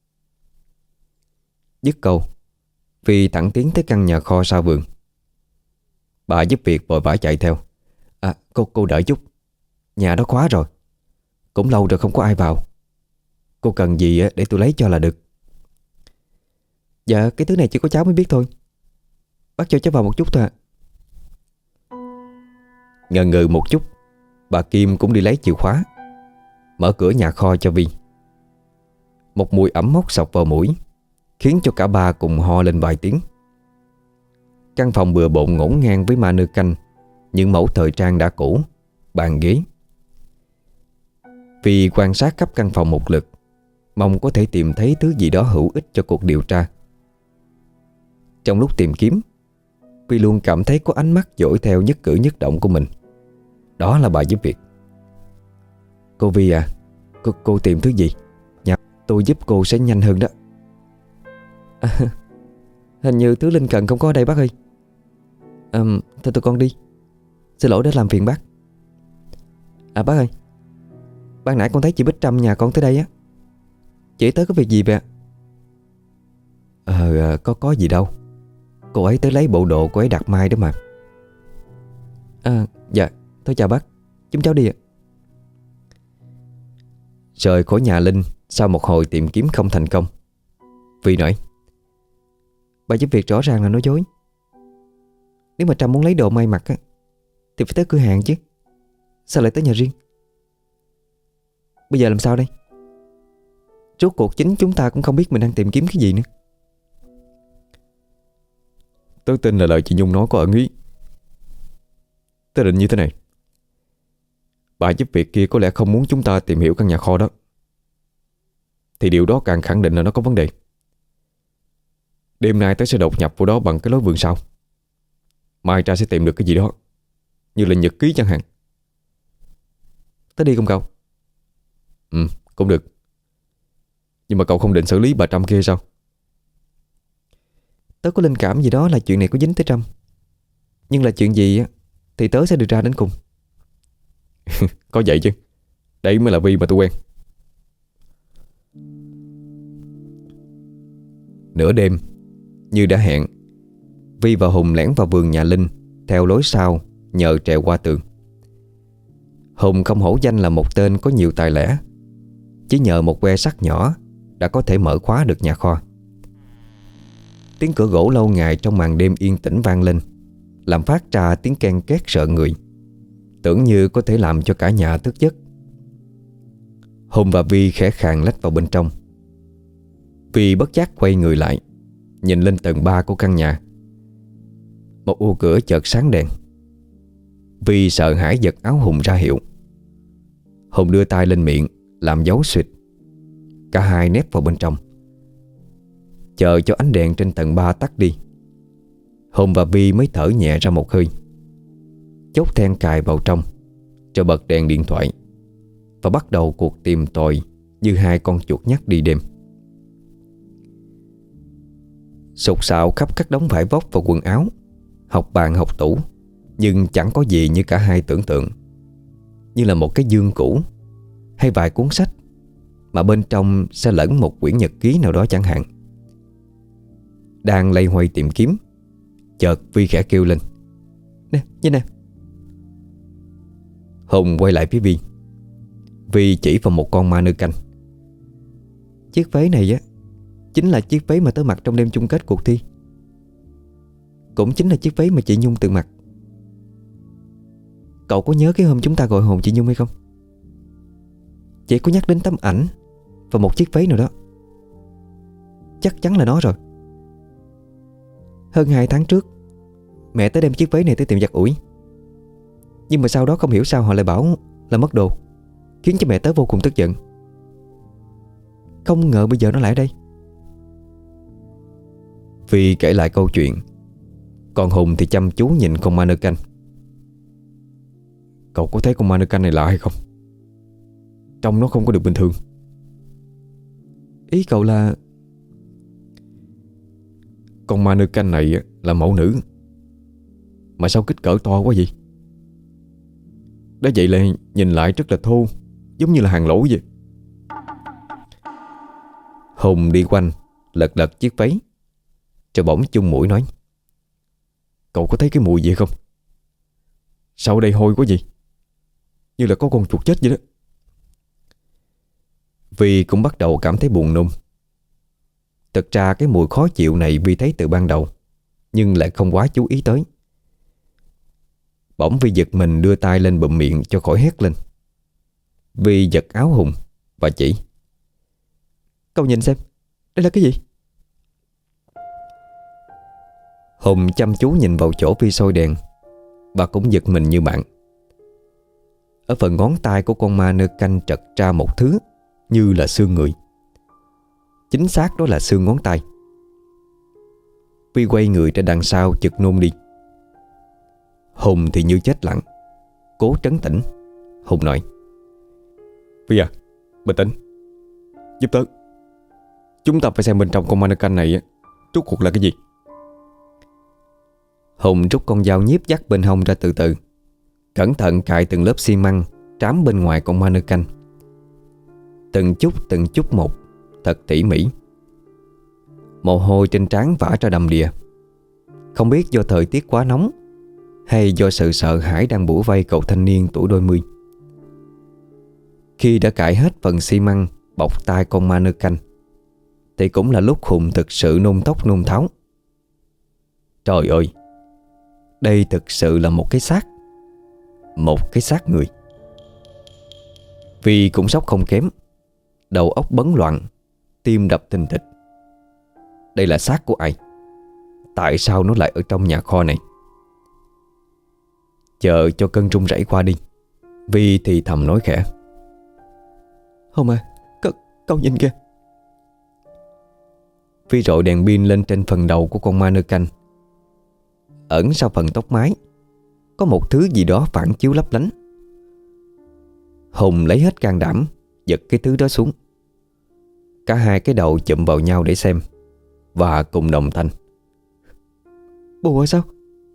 Dứt câu, Vi thẳng tiến tới căn nhà kho sau vườn. Bà giúp việc vội vã chạy theo. Cô đợi chút, nhà đó khóa rồi, cũng lâu rồi không có ai vào. Cô cần gì để tôi lấy cho là được. Dạ cái thứ này chỉ có cháu mới biết thôi. Bác cho cháu vào một chút thôi ạ. Ngần ngừ một chút, bà Kim cũng đi lấy chìa khóa, mở cửa nhà kho cho Vi. Một mùi ẩm mốc sộc vào mũi, khiến cho cả ba cùng ho lên vài tiếng. Căn phòng bừa bộn ngổn ngang với ma nơ canh, những mẫu thời trang đã cũ, bàn ghế. Vi quan sát khắp căn phòng một lượt, mong có thể tìm thấy thứ gì đó hữu ích cho cuộc điều tra. Trong lúc tìm kiếm, Vi luôn cảm thấy có ánh mắt dõi theo nhất cử nhất động của mình. Đó là bà giúp việc. Cô Vi à, cô tìm thứ gì? Nhà tôi giúp cô sẽ nhanh hơn đó. Hình như thứ Linh cần không có ở đây bác ơi. Thôi tụi con đi. Xin lỗi đã làm phiền bác. Bác ơi, ban nãy con thấy chị Bích Trâm nhà con tới đây á. Chị tới có việc gì vậy ạ? Có gì đâu. Cô ấy tới lấy bộ đồ cô ấy đặt mai đó mà. Dạ, thôi chào bác, chúng cháu đi ạ. Rời khỏi nhà Linh sau một hồi tìm kiếm không thành công, Vi nói: Bà giúp việc rõ ràng là nói dối. Nếu mà Trâm muốn lấy đồ may mặc á, thì phải tới cửa hàng chứ, sao lại tới nhà riêng? Bây giờ làm sao đây? Rốt cuộc chính chúng ta cũng không biết mình đang tìm kiếm cái gì nữa. Tớ tin là lời chị Nhung nói có ẩn ý. Tớ định như thế này: bà giúp việc kia có lẽ không muốn chúng ta tìm hiểu căn nhà kho đó, thì điều đó càng khẳng định là nó có vấn đề. Đêm nay tớ sẽ đột nhập vào đó bằng cái lối vườn sau. Mai ra sẽ tìm được cái gì đó, như là nhật ký chẳng hạn. Tớ đi cùng cậu. Cũng được. Nhưng mà cậu không định xử lý bà Trâm kia sao? Tớ có linh cảm gì đó là chuyện này có dính tới Trâm. Nhưng là chuyện gì á thì tớ sẽ điều tra đến cùng. Có vậy chứ. Đấy mới là Vi mà tôi quen. Nửa đêm, như đã hẹn, Vi và Hùng lẻn vào vườn nhà Linh theo lối sau, nhờ trèo qua tường. Hùng không hổ danh là một tên có nhiều tài lẻ. Chỉ nhờ một que sắt nhỏ đã có thể mở khóa được nhà kho. Tiếng cửa gỗ lâu ngày trong màn đêm yên tĩnh vang lên, làm phát ra tiếng ken két sợ người, tưởng như có thể làm cho cả nhà thức giấc. Hùng và Vi khẽ khàng lách vào bên trong. Vi bất giác quay người lại, nhìn lên tầng 3 của căn nhà. Một ô cửa chợt sáng đèn. Vi sợ hãi giật áo Hùng ra hiệu. Hùng đưa tay lên miệng làm dấu xịt. Cả hai nép vào bên trong, chờ cho ánh đèn trên tầng 3 tắt đi. Hùng và Vi mới thở nhẹ ra một hơi, chốt then cài vào trong, rồi bật đèn điện thoại và bắt đầu cuộc tìm tòi như hai con chuột nhắt đi đêm. Sục sạo khắp các đống vải vóc và quần áo, học bàn học tủ, nhưng chẳng có gì như cả hai tưởng tượng. Như là một cái giường cũ hay vài cuốn sách mà bên trong sẽ lẫn một quyển nhật ký nào đó chẳng hạn. Đang loay hoay tìm kiếm, chợt Vi khẽ kêu lên: Nè, nhìn nè. Hùng quay lại phía Vi. Vi chỉ vào một con ma nơ canh. Chiếc váy này á chính là chiếc váy mà tớ mặc trong đêm chung kết cuộc thi. Cũng chính là chiếc váy mà chị Nhung từng mặc. Cậu có nhớ cái hôm chúng ta gọi hồn chị Nhung hay không? Chị có nhắc đến tấm ảnh và một chiếc váy nào đó. Chắc chắn là nó rồi. Hơn 2 tháng trước, mẹ tới đem chiếc váy này tới tiệm giặt ủi. Nhưng mà sau đó không hiểu sao họ lại bảo là mất đồ, khiến cho mẹ tớ vô cùng tức giận. Không ngờ bây giờ nó lại ở đây. Vi kể lại câu chuyện, còn Hùng thì chăm chú nhìn con ma nơ canh. Cậu có thấy con ma nơ canh này lạ hay không? Trông nó không có được bình thường. Ý cậu là... Con ma nơ canh này là mẫu nữ, mà sao kích cỡ to quá vậy? Đã vậy là nhìn lại rất là thô, giống như là hàng lỗ vậy. Hùng đi quanh, lật lật chiếc váy, rồi bỗng chung mũi nói: Cậu có thấy cái mùi gì không? Sao ở đây hôi quá gì? Như là có con chuột chết vậy đó. Vi cũng bắt đầu cảm thấy buồn nôn. Thực ra cái mùi khó chịu này Vi thấy từ ban đầu, nhưng lại không quá chú ý tới. Bỗng Vi giật mình đưa tay lên bụm miệng cho khỏi hét lên. Vi giật áo Hùng và chỉ: "Cậu nhìn xem, đây là cái gì?" Hùng chăm chú nhìn vào chỗ Vi soi đèn và cũng giật mình như bạn. Ở phần ngón tay của con ma nơ canh trật ra một thứ như là xương người. Chính xác đó là xương ngón tay. Vi quay người ra đằng sau chực nôn đi. Hùng thì như chết lặng, cố trấn tĩnh. Hùng nói: Vi à, bình tĩnh, giúp tớ. Chúng ta phải xem bên trong con mannequin này rốt cuộc là cái gì. Hùng rút con dao nhíp dắt bên hông ra từ từ, cẩn thận cài từng lớp xi măng trám bên ngoài con mannequin. Từng chút một, thật tỉ mỉ. Mồ hôi trên trán vã ra đầm đìa. Không biết do thời tiết quá nóng hay do sự sợ hãi đang bủa vây cậu thanh niên tuổi đôi mươi. Khi đã cài hết phần xi măng bọc tay con mannequin thì cũng là lúc Hùng thực sự nôn tóc nôn tháo. Trời ơi, đây thực sự là một cái xác. Một cái xác người. Vi cũng sốc không kém, đầu óc bấn loạn, tim đập thình thịch. Đây là xác của ai? Tại sao nó lại ở trong nhà kho này? Chờ cho cơn run rẩy qua đi, Vi thì thầm nói khẽ: "Hùng à, cậu nhìn kìa." Vi rọi đèn pin lên trên phần đầu của con mannequin. Ẩn sau phần tóc mái có một thứ gì đó phản chiếu lấp lánh. Hùng lấy hết can đảm giật cái thứ đó xuống. Cả hai cái đầu chụm vào nhau để xem, và cùng đồng thanh: "Bùa sao?"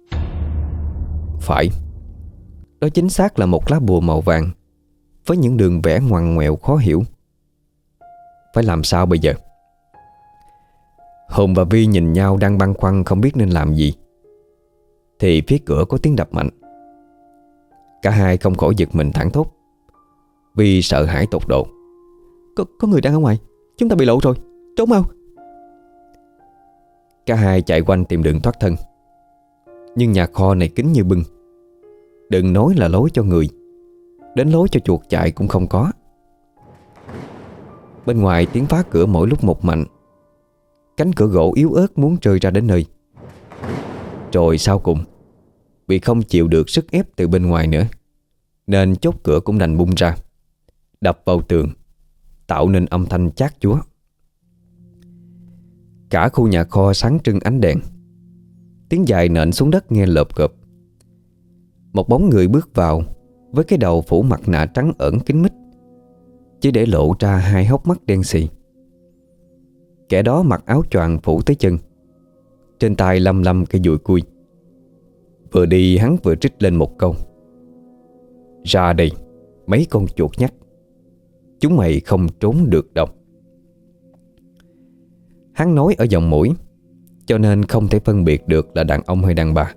Phải, đó chính xác là một lá bùa màu vàng với những đường vẽ ngoằn ngoèo khó hiểu. Phải làm sao bây giờ? Hùng và Vi nhìn nhau đang băn khoăn không biết nên làm gì, thì phía cửa có tiếng đập mạnh. Cả hai không khỏi giật mình thảng thốt. Vi sợ hãi tột độ: Có người đang ở ngoài, chúng ta bị lộ rồi, trốn mau." Cả hai chạy quanh tìm đường thoát thân. Nhưng nhà kho này kín như bưng. Đừng nói là lối cho người, đến lối cho chuột chạy cũng không có. Bên ngoài tiếng phá cửa mỗi lúc một mạnh. Cánh cửa gỗ yếu ớt muốn rơi ra đến nơi. Rồi sau cùng vì không chịu được sức ép từ bên ngoài nữa, nên chốt cửa cũng đành bung ra, đập vào tường, tạo nên âm thanh chát chúa. Cả khu nhà kho sáng trưng ánh đèn. Tiếng giày nện xuống đất nghe lợp cộp. Một bóng người bước vào với cái đầu phủ mặt nạ trắng ẩn kín mít, chỉ để lộ ra hai hốc mắt đen xì. Kẻ đó mặc áo choàng phủ tới chân, trên tay lăm lăm cây dùi cui. Vừa đi hắn vừa trích lên một câu: "Ra đây, mấy con chuột nhắt, chúng mày không trốn được đâu." Hắn nói ở giọng mũi, cho nên không thể phân biệt được là đàn ông hay đàn bà.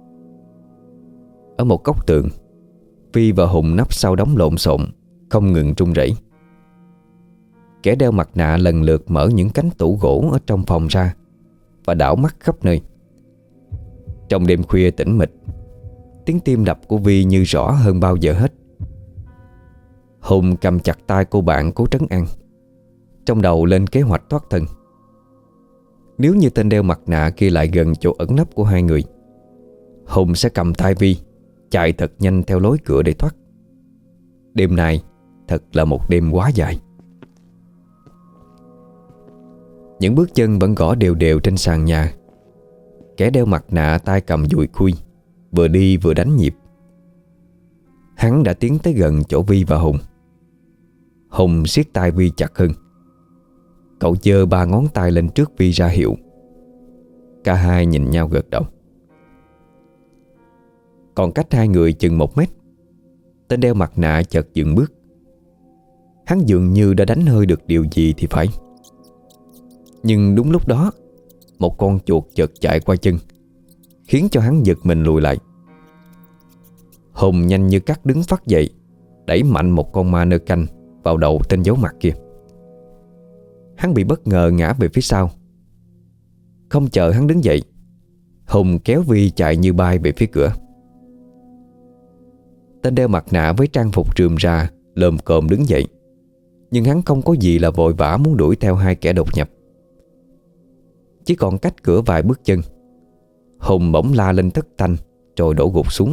Ở một góc tường, Vi và Hùng nấp sau đống lộn xộn, không ngừng run rẩy. Kẻ đeo mặt nạ lần lượt mở những cánh tủ gỗ ở trong phòng ra và đảo mắt khắp nơi. Trong đêm khuya tĩnh mịch, tiếng tim đập của Vi như rõ hơn bao giờ hết. Hùng cầm chặt tay cô bạn cố trấn an, trong đầu lên kế hoạch thoát thân. Nếu như tên đeo mặt nạ kia lại gần chỗ ẩn nấp của hai người, Hùng sẽ cầm tay Vi chạy thật nhanh theo lối cửa để thoát. Đêm nay thật là một đêm quá dài. Những bước chân vẫn gõ đều đều trên sàn nhà. Kẻ đeo mặt nạ tay cầm dùi khui, vừa đi vừa đánh nhịp. Hắn đã tiến tới gần chỗ Vi và Hùng. Hùng siết tay Vi chặt hơn. Cậu giơ ba ngón tay lên trước Vi ra hiệu. Cả hai nhìn nhau gật đầu. Còn cách hai người chừng 1 mét, tên đeo mặt nạ chợt dừng bước. Hắn dường như đã đánh hơi được điều gì thì phải. Nhưng đúng lúc đó, một con chuột chợt chạy qua chân, khiến cho hắn giật mình lùi lại. Hùng nhanh như cắt đứng phắt dậy, đẩy mạnh một con ma nơ canh vào đầu tên giấu mặt kia. Hắn bị bất ngờ ngã về phía sau. Không chờ hắn đứng dậy, Hùng kéo Vi chạy như bay về phía cửa. Tên đeo mặt nạ với trang phục rườm rà lồm cồm đứng dậy, nhưng hắn không có gì là vội vã muốn đuổi theo hai kẻ đột nhập. Chỉ còn cách cửa vài bước chân, Hùng bỗng la lên thất thanh rồi đổ gục xuống.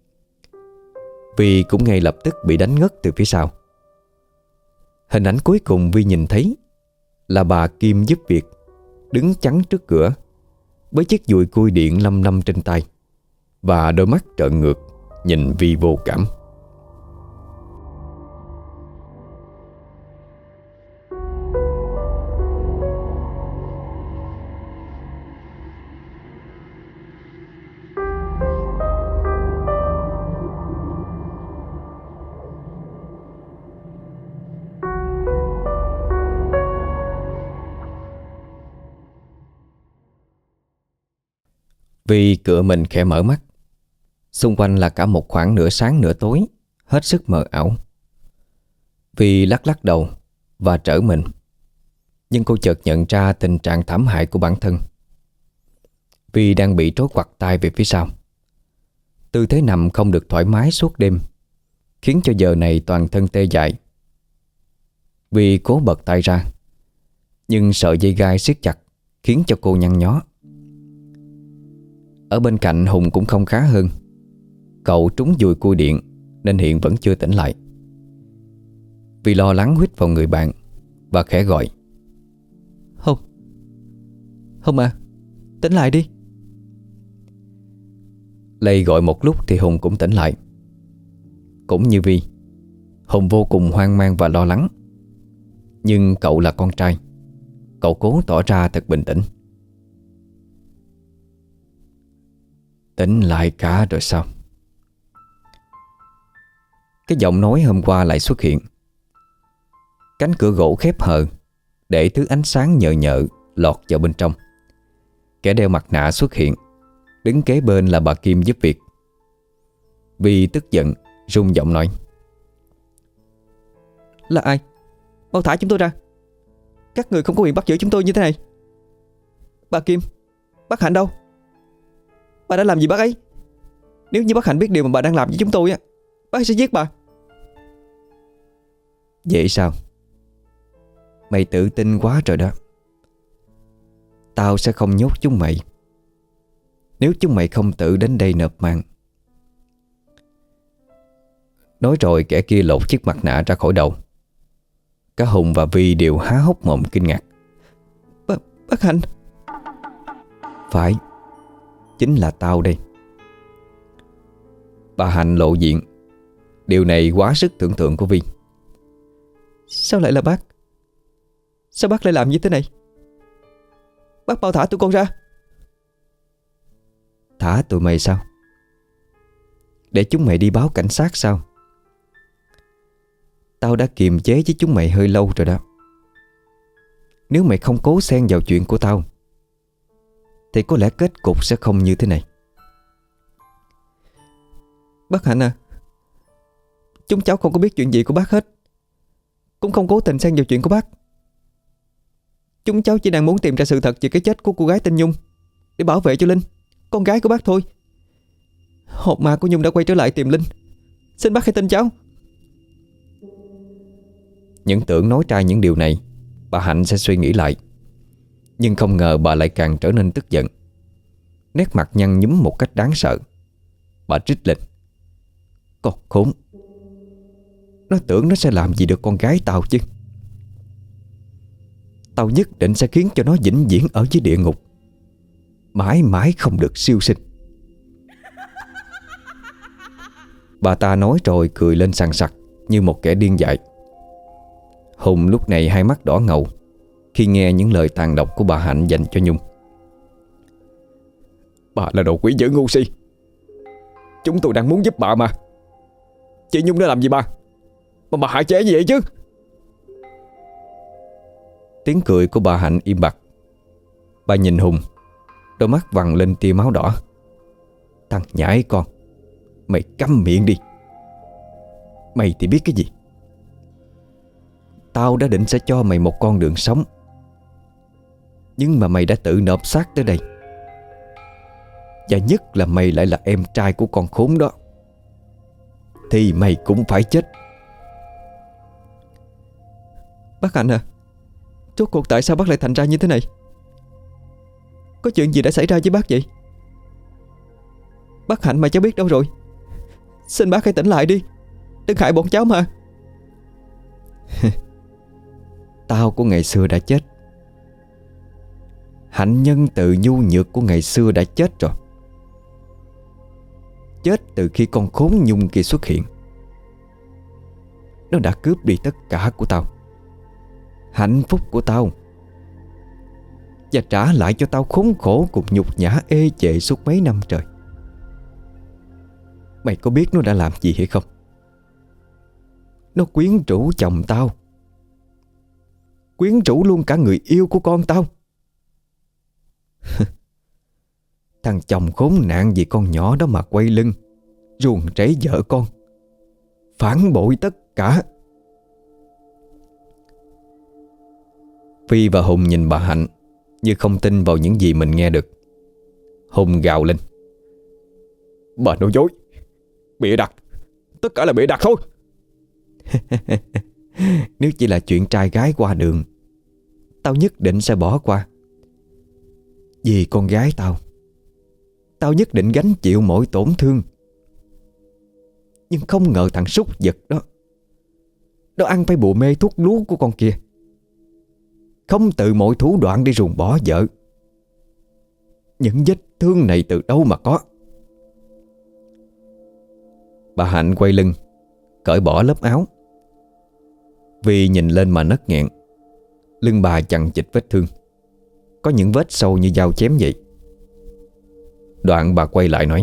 Vi cũng ngay lập tức bị đánh ngất từ phía sau. Hình ảnh cuối cùng Vi nhìn thấy là bà Kim giúp việc đứng chắn trước cửa với chiếc dùi cui điện lăm lăm trên tay và đôi mắt trợn ngược nhìn Vi vô cảm. Vi cựa mình khẽ mở mắt. Xung quanh là cả một khoảng nửa sáng nửa tối, hết sức mờ ảo. Vi lắc lắc đầu và trở mình, nhưng cô chợt nhận ra tình trạng thảm hại của bản thân. Vi đang bị trói quặt tay về phía sau. Tư thế nằm không được thoải mái suốt đêm, khiến cho giờ này toàn thân tê dại. Vi cố bật tay ra, nhưng sợi dây gai siết chặt khiến cho cô nhăn nhó. Ở bên cạnh Hùng cũng không khá hơn. Cậu trúng dùi cui điện nên hiện vẫn chưa tỉnh lại. Vi lo lắng huýt vào người bạn và khẽ gọi: Hùng, Hùng à, tỉnh lại đi. Lây gọi một lúc thì Hùng cũng tỉnh lại. Cũng như Vi, Hùng vô cùng hoang mang và lo lắng. Nhưng cậu là con trai, cậu cố tỏ ra thật bình tĩnh. Tỉnh lại cả rồi sao? Cái giọng nói hôm qua lại xuất hiện. Cánh cửa gỗ khép hờ để thứ ánh sáng nhợ nhợ lọt vào bên trong. Kẻ đeo mặt nạ xuất hiện, đứng kế bên là bà Kim giúp việc. Vi tức giận rung giọng nói: Là ai? Mau thả chúng tôi ra. Các người không có quyền bắt giữ chúng tôi như thế này. Bà Kim, bác Hạnh đâu? Bà đã làm gì bác ấy? Nếu như bác Hạnh biết điều mà bà đang làm với chúng tôi á, bác ấy sẽ giết bà. Vậy sao? Mày tự tin quá rồi đó. Tao sẽ không nhốt chúng mày nếu chúng mày không tự đến đây nộp mạng. Nói rồi kẻ kia lột chiếc mặt nạ ra khỏi đầu. Cả Hùng và Vi đều há hốc mồm kinh ngạc. Bác Hạnh? Phải, chính là tao đây. Bà Hạnh lộ diện. Điều này quá sức tưởng tượng của Vi. Sao lại là bác? Sao bác lại làm như thế này? Bác mau thả tụi con ra. Thả tụi mày sao? Để chúng mày đi báo cảnh sát sao? Tao đã kiềm chế với chúng mày hơi lâu rồi đó. Nếu mày không cố xen vào chuyện của tao thì có lẽ kết cục sẽ không như thế này. Bác Hạnh à, chúng cháu không có biết chuyện gì của bác hết, cũng không cố tình xen vào chuyện của bác. Chúng cháu chỉ đang muốn tìm ra sự thật về cái chết của cô gái tên Nhung để bảo vệ cho Linh, con gái của bác thôi. Hồn ma của Nhung đã quay trở lại tìm Linh. Xin bác hãy tin cháu. Những tưởng nói ra những điều này bà Hạnh sẽ suy nghĩ lại, nhưng không ngờ bà lại càng trở nên tức giận. Nét mặt nhăn nhúm một cách đáng sợ. Bà trích lên: Con khốn, nó tưởng nó sẽ làm gì được con gái tao chứ. Tao nhất định sẽ khiến cho nó vĩnh viễn ở dưới địa ngục, mãi mãi không được siêu sinh. Bà ta nói rồi cười lên sằng sặc như một kẻ điên dại. Hùng lúc này hai mắt đỏ ngầu khi nghe những lời tàn độc của bà Hạnh dành cho Nhung. Bà là đồ quỷ dữ ngu si. Chúng tôi đang muốn giúp bà mà. Chị Nhung đã làm gì bà? Mà bà hại trẻ gì vậy chứ? Tiếng cười của bà Hạnh im bặt. Bà nhìn Hùng, đôi mắt vằn lên tia máu đỏ. Thằng nhãi con, Mày câm miệng đi. Mày thì biết cái gì? Tao đã định sẽ cho mày một con đường sống, nhưng mà mày đã tự nộp xác tới đây. Và nhất là mày lại là em trai của con khốn đó, thì mày cũng phải chết. Bác Hạnh à, rốt cuộc tại sao bác lại thành ra như thế này? Có chuyện gì đã xảy ra với bác vậy? Bác Hạnh mà cháu biết đâu rồi? Xin bác hãy tỉnh lại đi, đừng hại bọn cháu mà. Tao của ngày xưa đã chết. Hạnh nhân từ nhu nhược của ngày xưa đã chết rồi. Chết từ khi con khốn Nhung kia xuất hiện. Nó đã cướp đi tất cả của tao, hạnh phúc của tao, và trả lại cho tao khốn khổ cùng nhục nhã ê chệ suốt mấy năm trời. Mày có biết nó đã làm gì hay không? Nó quyến rũ chồng tao, quyến rũ luôn cả người yêu của con tao. Thằng chồng khốn nạn vì con nhỏ đó mà quay lưng, ruồng rẫy vợ con, phản bội tất cả. Phi và Hùng nhìn bà Hạnh như không tin vào những gì mình nghe được. Hùng gào lên: Bà nói dối, bịa đặt, tất cả là bịa đặt thôi. Nếu chỉ là chuyện trai gái qua đường, tao nhất định sẽ bỏ qua. Vì con gái tao nhất định gánh chịu mọi tổn thương. Nhưng không ngờ thằng súc vật đó, nó ăn phải bùa mê thuốc lú của con kia, không tự mọi thủ đoạn để ruồng bỏ vợ. Những vết thương này từ đâu mà có? Bà Hạnh quay lưng, cởi bỏ lớp áo. Vì nhìn lên mà nấc nghẹn. Lưng bà chằng chịt vết thương, có những vết sâu như dao chém vậy. Đoạn bà quay lại nói: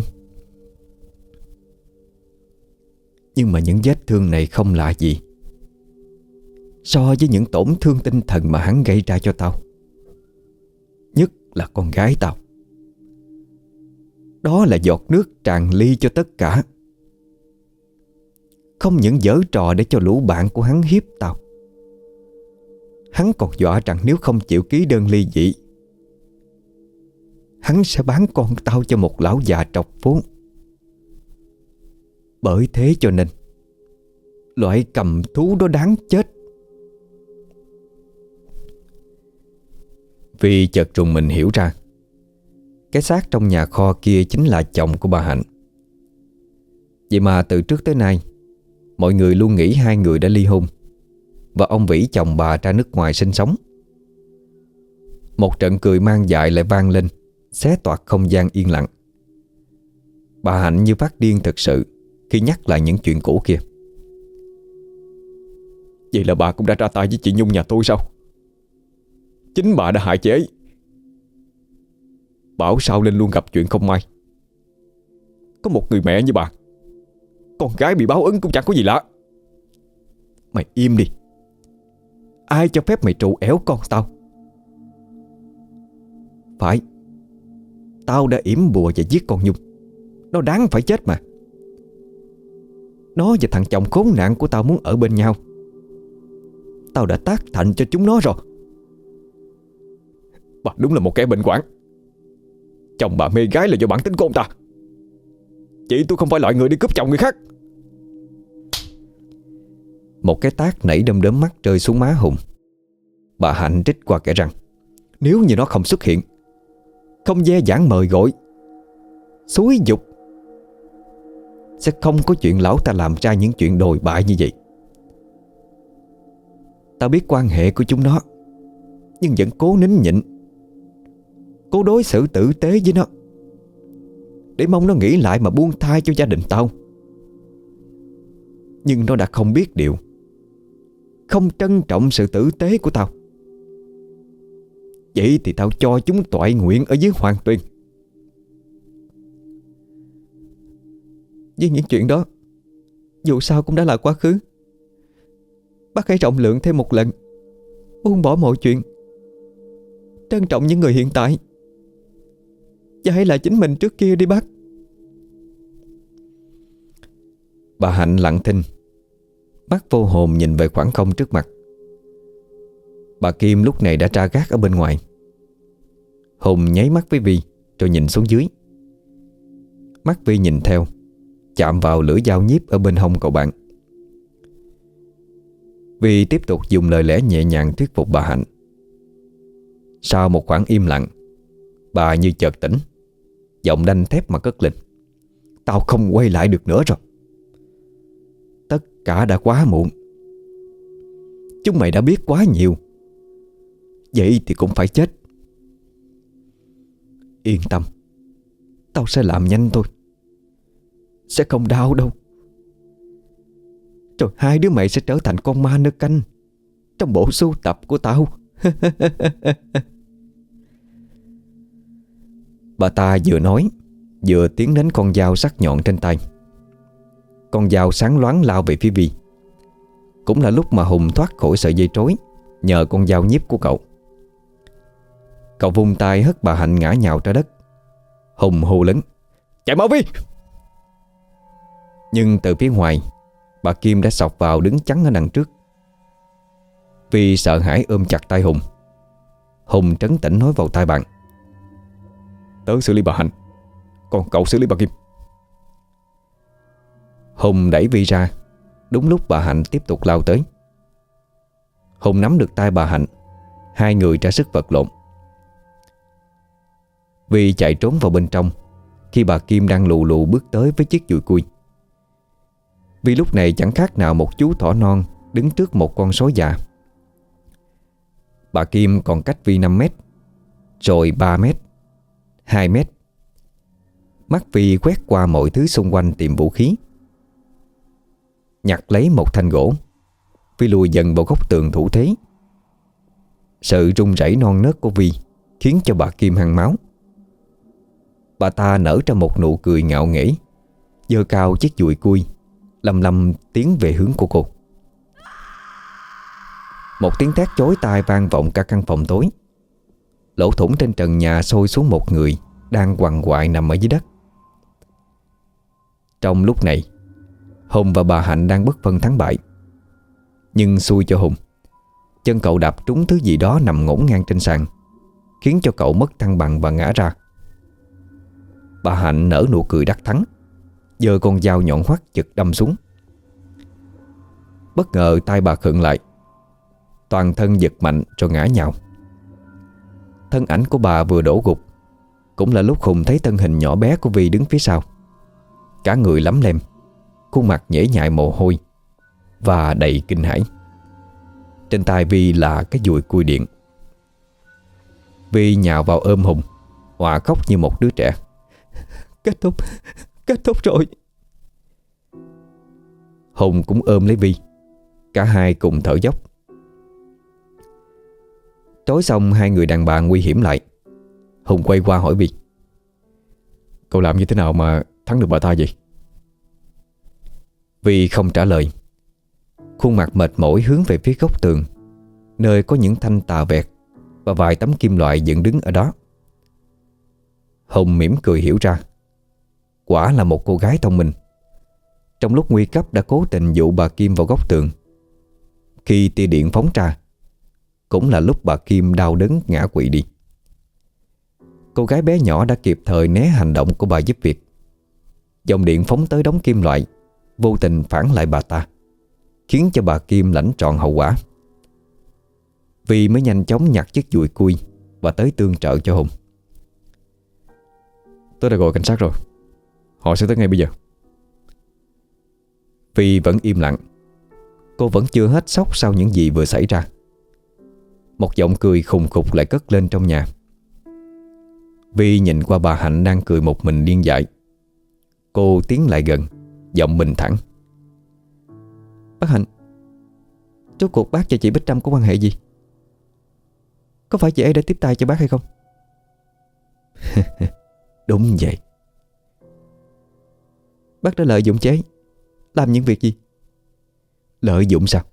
Nhưng mà những vết thương này không lạ gì so với những tổn thương tinh thần mà hắn gây ra cho tao, nhất là con gái tao. Đó là giọt nước tràn ly cho tất cả. Không những giở trò để cho lũ bạn của hắn hiếp tao, hắn còn dọa rằng nếu không chịu ký đơn ly dị, hắn sẽ bán con tao cho một lão già trọc phố. Bởi thế cho nên loại cầm thú đó đáng chết. Vì chợt rùng mình hiểu ra, cái xác trong nhà kho kia chính là chồng của bà Hạnh. Vậy mà từ trước tới nay, mọi người luôn nghĩ hai người đã ly hôn, và ông Vĩ chồng bà ra nước ngoài sinh sống. Một trận cười mang dại lại vang lên, xé toạc không gian yên lặng. Bà Hạnh như phát điên thật sự khi nhắc lại những chuyện cũ kia. Vậy là bà cũng đã ra tay với chị Nhung nhà tôi sao? Chính bà đã hại chị ấy. Bảo sao Linh luôn gặp chuyện không may. Có một người mẹ như bà, con gái bị báo ứng cũng chẳng có gì lạ. Mày im đi. Ai cho phép mày trụ ẻo con tao? Phải, tao đã yểm bùa và giết con Nhung. Nó đáng phải chết mà. Nó và thằng chồng khốn nạn của tao muốn ở bên nhau. Tao đã tác thành cho chúng nó rồi. Bà đúng là một kẻ bệnh hoạn. Chồng bà mê gái là do bản tính của ông ta. Chị tôi không phải loại người đi cướp chồng người khác. Một cái tát nảy đom đóm mắt rơi xuống má Hùng. Bà Hạnh trích qua kẻ răng: Nếu như nó không xuất hiện, không dè dãn mời gọi, xúi giục, sẽ không có chuyện lão ta làm ra những chuyện đồi bại như vậy. Tao biết quan hệ của chúng nó, nhưng vẫn cố nín nhịn, cố đối xử tử tế với nó, để mong nó nghĩ lại mà buông tha cho gia đình tao. Nhưng nó đã không biết điều, không trân trọng sự tử tế của tao. Vậy thì tao cho chúng toại nguyện ở dưới Hoàng Tuyền. Với những chuyện đó, dù sao cũng đã là quá khứ. Bác hãy rộng lượng thêm một lần, buông bỏ mọi chuyện, trân trọng những người hiện tại, và hãy là chính mình trước kia đi bác. Bà Hạnh lặng thinh, mắt vô hồn nhìn về khoảng không trước mặt. Bà Kim lúc này đã tra gác ở bên ngoài. Hùng nháy mắt với Vi rồi nhìn xuống dưới. Mắt Vi nhìn theo, chạm vào lưỡi dao nhíp ở bên hông cậu bạn. Vi tiếp tục dùng lời lẽ nhẹ nhàng thuyết phục bà Hạnh. Sau một khoảng im lặng, bà như chợt tỉnh, giọng đanh thép mà cất lên: "Tao không quay lại được nữa rồi. Tất cả đã quá muộn. Chúng mày đã biết quá nhiều. Vậy thì cũng phải chết. Yên tâm, tao sẽ làm nhanh thôi. Sẽ không đau đâu. Rồi hai đứa mày sẽ trở thành con ma nơ canh trong bộ sưu tập của tao." Bà ta vừa nói vừa tiến đến con dao sắc nhọn trên tay. Con dao sáng loáng lao về phía Vi. Cũng là lúc mà Hùng thoát khỏi sợi dây trối nhờ con dao nhíp của cậu. Cậu vung tay hất bà Hạnh ngã nhào ra đất. Hùng hô lớn: "Chạy mau Vi!" Nhưng từ phía ngoài, bà Kim đã xộc vào đứng chắn ở đằng trước. Vi sợ hãi ôm chặt tay Hùng. Hùng trấn tĩnh nói vào tai bạn: "Tớ xử lý bà Hạnh, còn cậu xử lý bà Kim." Hùng đẩy Vi ra đúng lúc bà Hạnh tiếp tục lao tới. Hùng nắm được tay bà Hạnh, hai người ra sức vật lộn. Vi chạy trốn vào bên trong khi bà Kim đang lù lù bước tới với chiếc dùi cui. Vi lúc này chẳng khác nào một chú thỏ non đứng trước một con sói già. Bà Kim còn cách Vi 5 mét, rồi 3 mét, 2 mét. Mắt Vi quét qua mọi thứ xung quanh tìm vũ khí. Nhặt lấy một thanh gỗ, Vi lùi dần vào góc tường thủ thế. Sự run rẩy non nớt của Vi khiến cho bà Kim hăng máu. Bà ta nở ra một nụ cười ngạo nghễ, giơ cao chiếc dùi cui, lầm lầm tiến về hướng của cô. Một tiếng thét chói tai vang vọng cả căn phòng tối. Lỗ thủng trên trần nhà sôi xuống một người đang quằn quại nằm ở dưới đất. Trong lúc này, Hùng và bà Hạnh đang bất phân thắng bại. Nhưng xui cho Hùng, chân cậu đạp trúng thứ gì đó nằm ngổn ngang trên sàn, khiến cho cậu mất thăng bằng và ngã ra. Bà Hạnh nở nụ cười đắc thắng, giơ con dao nhọn hoắt chực đâm xuống. Bất ngờ tay bà khựng lại, toàn thân giật mạnh rồi ngã nhào. Thân ảnh của bà vừa đổ gục, cũng là lúc Hùng thấy thân hình nhỏ bé của Vi đứng phía sau. Cả người lấm lem, khuôn mặt nhễ nhại mồ hôi và đầy kinh hãi. Trên tay Vi là cái dùi cui điện. Vi nhào vào ôm Hùng, òa khóc như một đứa trẻ: Kết thúc rồi." Hùng cũng ôm lấy Vi. Cả hai cùng thở dốc. Trói xong hai người đàn bà nguy hiểm lại, Hùng quay qua hỏi Vi: "Cậu làm như thế nào mà thắng được bà ta vậy?" Vi không trả lời. Khuôn mặt mệt mỏi hướng về phía góc tường, nơi có những thanh tà vẹt và vài tấm kim loại dựng đứng ở đó. Hùng mỉm cười hiểu ra, quả là một cô gái thông minh. Trong lúc nguy cấp đã cố tình dụ bà Kim vào góc tường. Khi tia điện phóng ra, cũng là lúc bà Kim đau đớn ngã quỵ đi. Cô gái bé nhỏ đã kịp thời né hành động của bà giúp việc. Dòng điện phóng tới đống kim loại, vô tình phản lại bà ta, khiến cho bà Kim lãnh trọn hậu quả. Vi mới nhanh chóng nhặt chiếc dùi cui và tới tương trợ cho Hùng. "Tôi đã gọi cảnh sát rồi, họ sẽ tới ngay bây giờ." Vi vẫn im lặng. Cô vẫn chưa hết sốc sau những gì vừa xảy ra. Một giọng cười khùng khục lại cất lên trong nhà. Vi nhìn qua bà Hạnh đang cười một mình điên dại. Cô tiến lại gần, giọng bình thản: "Bác Hạnh, rốt cuộc bác và chị Bích Trâm có quan hệ gì? Có phải chị ấy đã tiếp tay cho bác hay không?" "Đúng vậy." "Bác đã lợi dụng chị ấy làm những việc gì?" "Lợi dụng sao?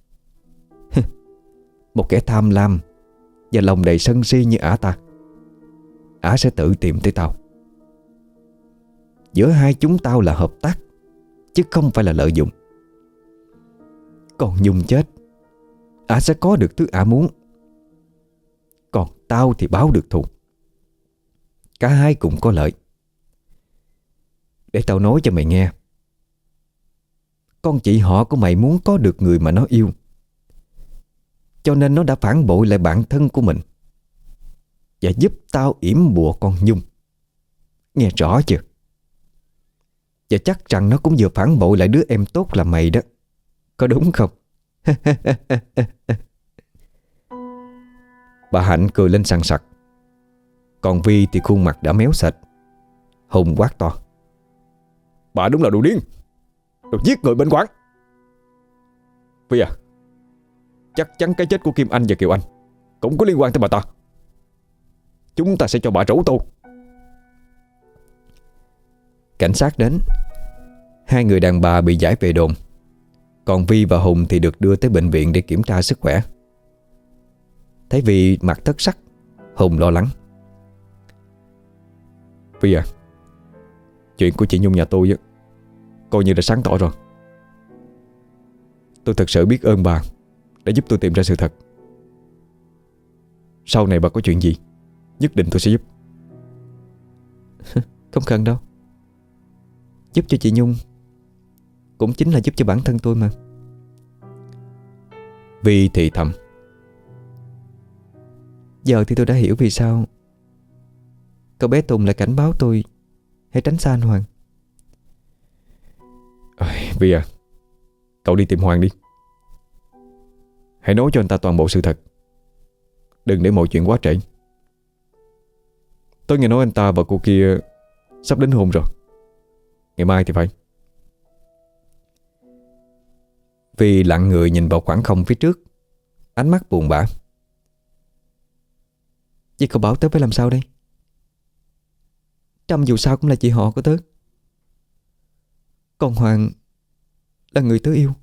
Một kẻ tham lam và lòng đầy sân si như ả ta, ả sẽ tự tìm tới tao. Giữa hai chúng tao là hợp tác, chứ không phải là lợi dụng. Còn Nhung chết, ả sẽ có được thứ ả muốn, còn tao thì báo được thù. Cả hai cùng có lợi. Để tao nói cho mày nghe, con chị họ của mày muốn có được người mà nó yêu, cho nên nó đã phản bội lại bản thân của mình và giúp tao yểm bùa con Nhung. Nghe rõ chưa? Và chắc rằng nó cũng vừa phản bội lại đứa em tốt là mày đó. Có đúng không? Bà Hạnh cười lên sằng sặc. Còn Vi thì khuôn mặt đã méo sệt. Hùng quát to: Bà đúng là đồ điên, đồ giết người bên quán. Vi à, chắc chắn cái chết của Kim Anh và Kiều Anh cũng có liên quan tới bà ta. Chúng ta sẽ cho bà trổ tu. Cảnh sát đến. Hai người đàn bà bị giải về đồn, còn Vi và Hùng thì được đưa tới bệnh viện để kiểm tra sức khỏe. Thấy Vi mặt thất sắc, Hùng lo lắng: Vi à, chuyện của chị Nhung nhà tôi coi như đã sáng tỏ rồi. Tôi thật sự biết ơn bà đã giúp tôi tìm ra sự thật. Sau này bà có chuyện gì, nhất định tôi sẽ giúp. Không cần đâu. Giúp cho chị Nhung cũng chính là giúp cho bản thân tôi mà. Vi thì thầm: Giờ thì tôi đã hiểu vì sao cậu bé Tùng lại cảnh báo tôi hãy tránh xa anh Hoàng. Vi à, cậu đi tìm Hoàng đi. Hãy nói cho anh ta toàn bộ sự thật, đừng để mọi chuyện quá trễ. Tôi nghe nói anh ta và cô kia sắp đính hôn rồi. Ngày mai thì phải. Vi lặng người nhìn vào khoảng không phía trước, ánh mắt buồn bã. Vậy cậu bảo tớ phải làm sao đây? Trâm dù sao cũng là chị họ của tớ, còn Hoàng là người tớ yêu.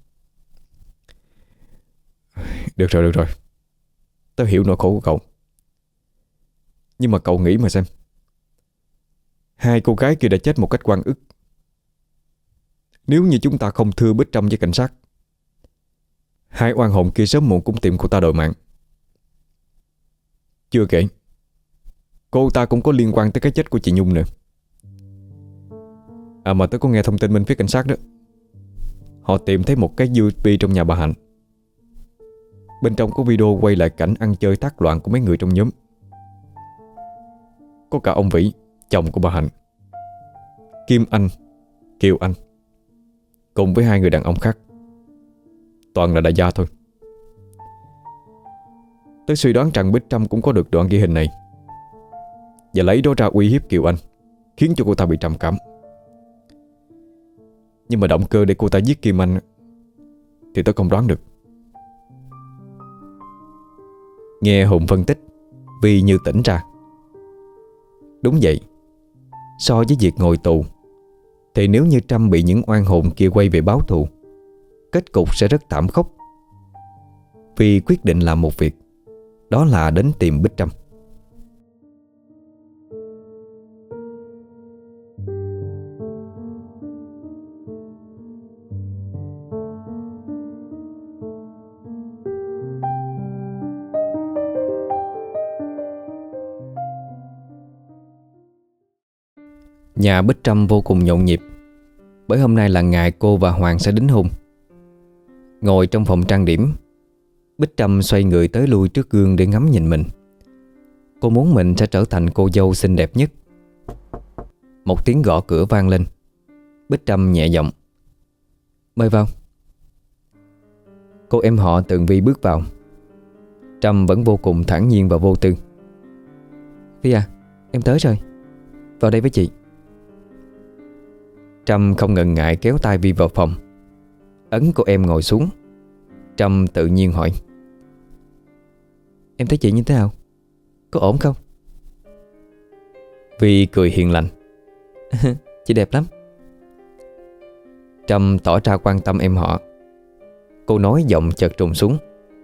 Được rồi, được rồi. Tớ hiểu nỗi khổ của cậu. Nhưng mà cậu nghĩ mà xem, hai cô gái kia đã chết một cách oan ức. Nếu như chúng ta không thưa Bích Trâm với cảnh sát, hai oan hồn kia sớm muộn cũng tìm cô ta đòi mạng. Chưa kể, cô ta cũng có liên quan tới cái chết của chị Nhung nữa. À mà tớ có nghe thông tin bên phía cảnh sát đó, họ tìm thấy một cái USB trong nhà bà Hạnh. Bên trong có video quay lại cảnh ăn chơi thác loạn của mấy người trong nhóm. Có cả ông Vĩ, chồng của bà Hạnh, Kim Anh, Kiều Anh, cùng với hai người đàn ông khác. Toàn là đại gia thôi. Tớ suy đoán rằng Bích Trâm cũng có được đoạn ghi hình này và lấy đó ra uy hiếp Kiều Anh, khiến cho cô ta bị trầm cảm. Nhưng mà động cơ để cô ta giết Kim Anh thì tớ không đoán được. Nghe Hùng phân tích, Vi như tỉnh ra. Đúng vậy, so với việc ngồi tù thì nếu như Trâm bị những oan hồn kia quay về báo thù, kết cục sẽ rất thảm khốc. Vi quyết định làm một việc, đó là đến tìm Bích Trâm. Nhà Bích Trâm vô cùng nhộn nhịp, bởi hôm nay là ngày cô và Hoàng sẽ đính hôn. Ngồi trong phòng trang điểm, Bích Trâm xoay người tới lui trước gương để ngắm nhìn mình. Cô muốn mình sẽ trở thành cô dâu xinh đẹp nhất. Một tiếng gõ cửa vang lên. Bích Trâm nhẹ giọng: "Mời vào." Cô em họ Tường Vi bước vào. Trâm vẫn vô cùng thản nhiên và vô tư. "Vi à, em tới rồi, vào đây với chị." Trâm không ngần ngại kéo tay Vi vào phòng, ấn cô em ngồi xuống. Trâm tự nhiên hỏi: "Em thấy chị như thế nào? Có ổn không?" Vi cười hiền lành: "Chị đẹp lắm." Trâm tỏ ra quan tâm em họ. Cô nói giọng chợt trùng xuống: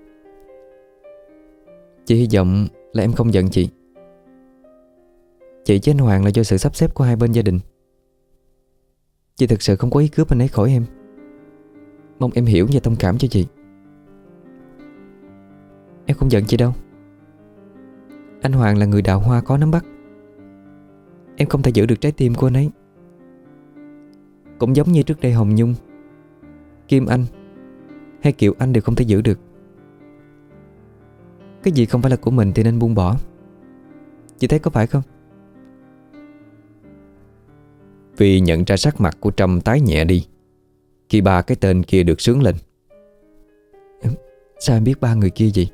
"Chị hy vọng là em không giận chị. Chị với anh Hoàng là do sự sắp xếp của hai bên gia đình. Chị thực sự không có ý cướp anh ấy khỏi em. Mong em hiểu và thông cảm cho chị. Em không giận chị đâu. Anh Hoàng là người đào hoa có nắm bắt. Em không thể giữ được trái tim của anh ấy. Cũng giống như trước đây Hồng Nhung, Kim Anh hay Kiều Anh đều không thể giữ được. Cái gì không phải là của mình thì nên buông bỏ. Chị thấy có phải không? Vì nhận ra sắc mặt của Trâm tái nhẹ đi khi ba cái tên kia được xướng lên. Sao em biết ba người kia vậy?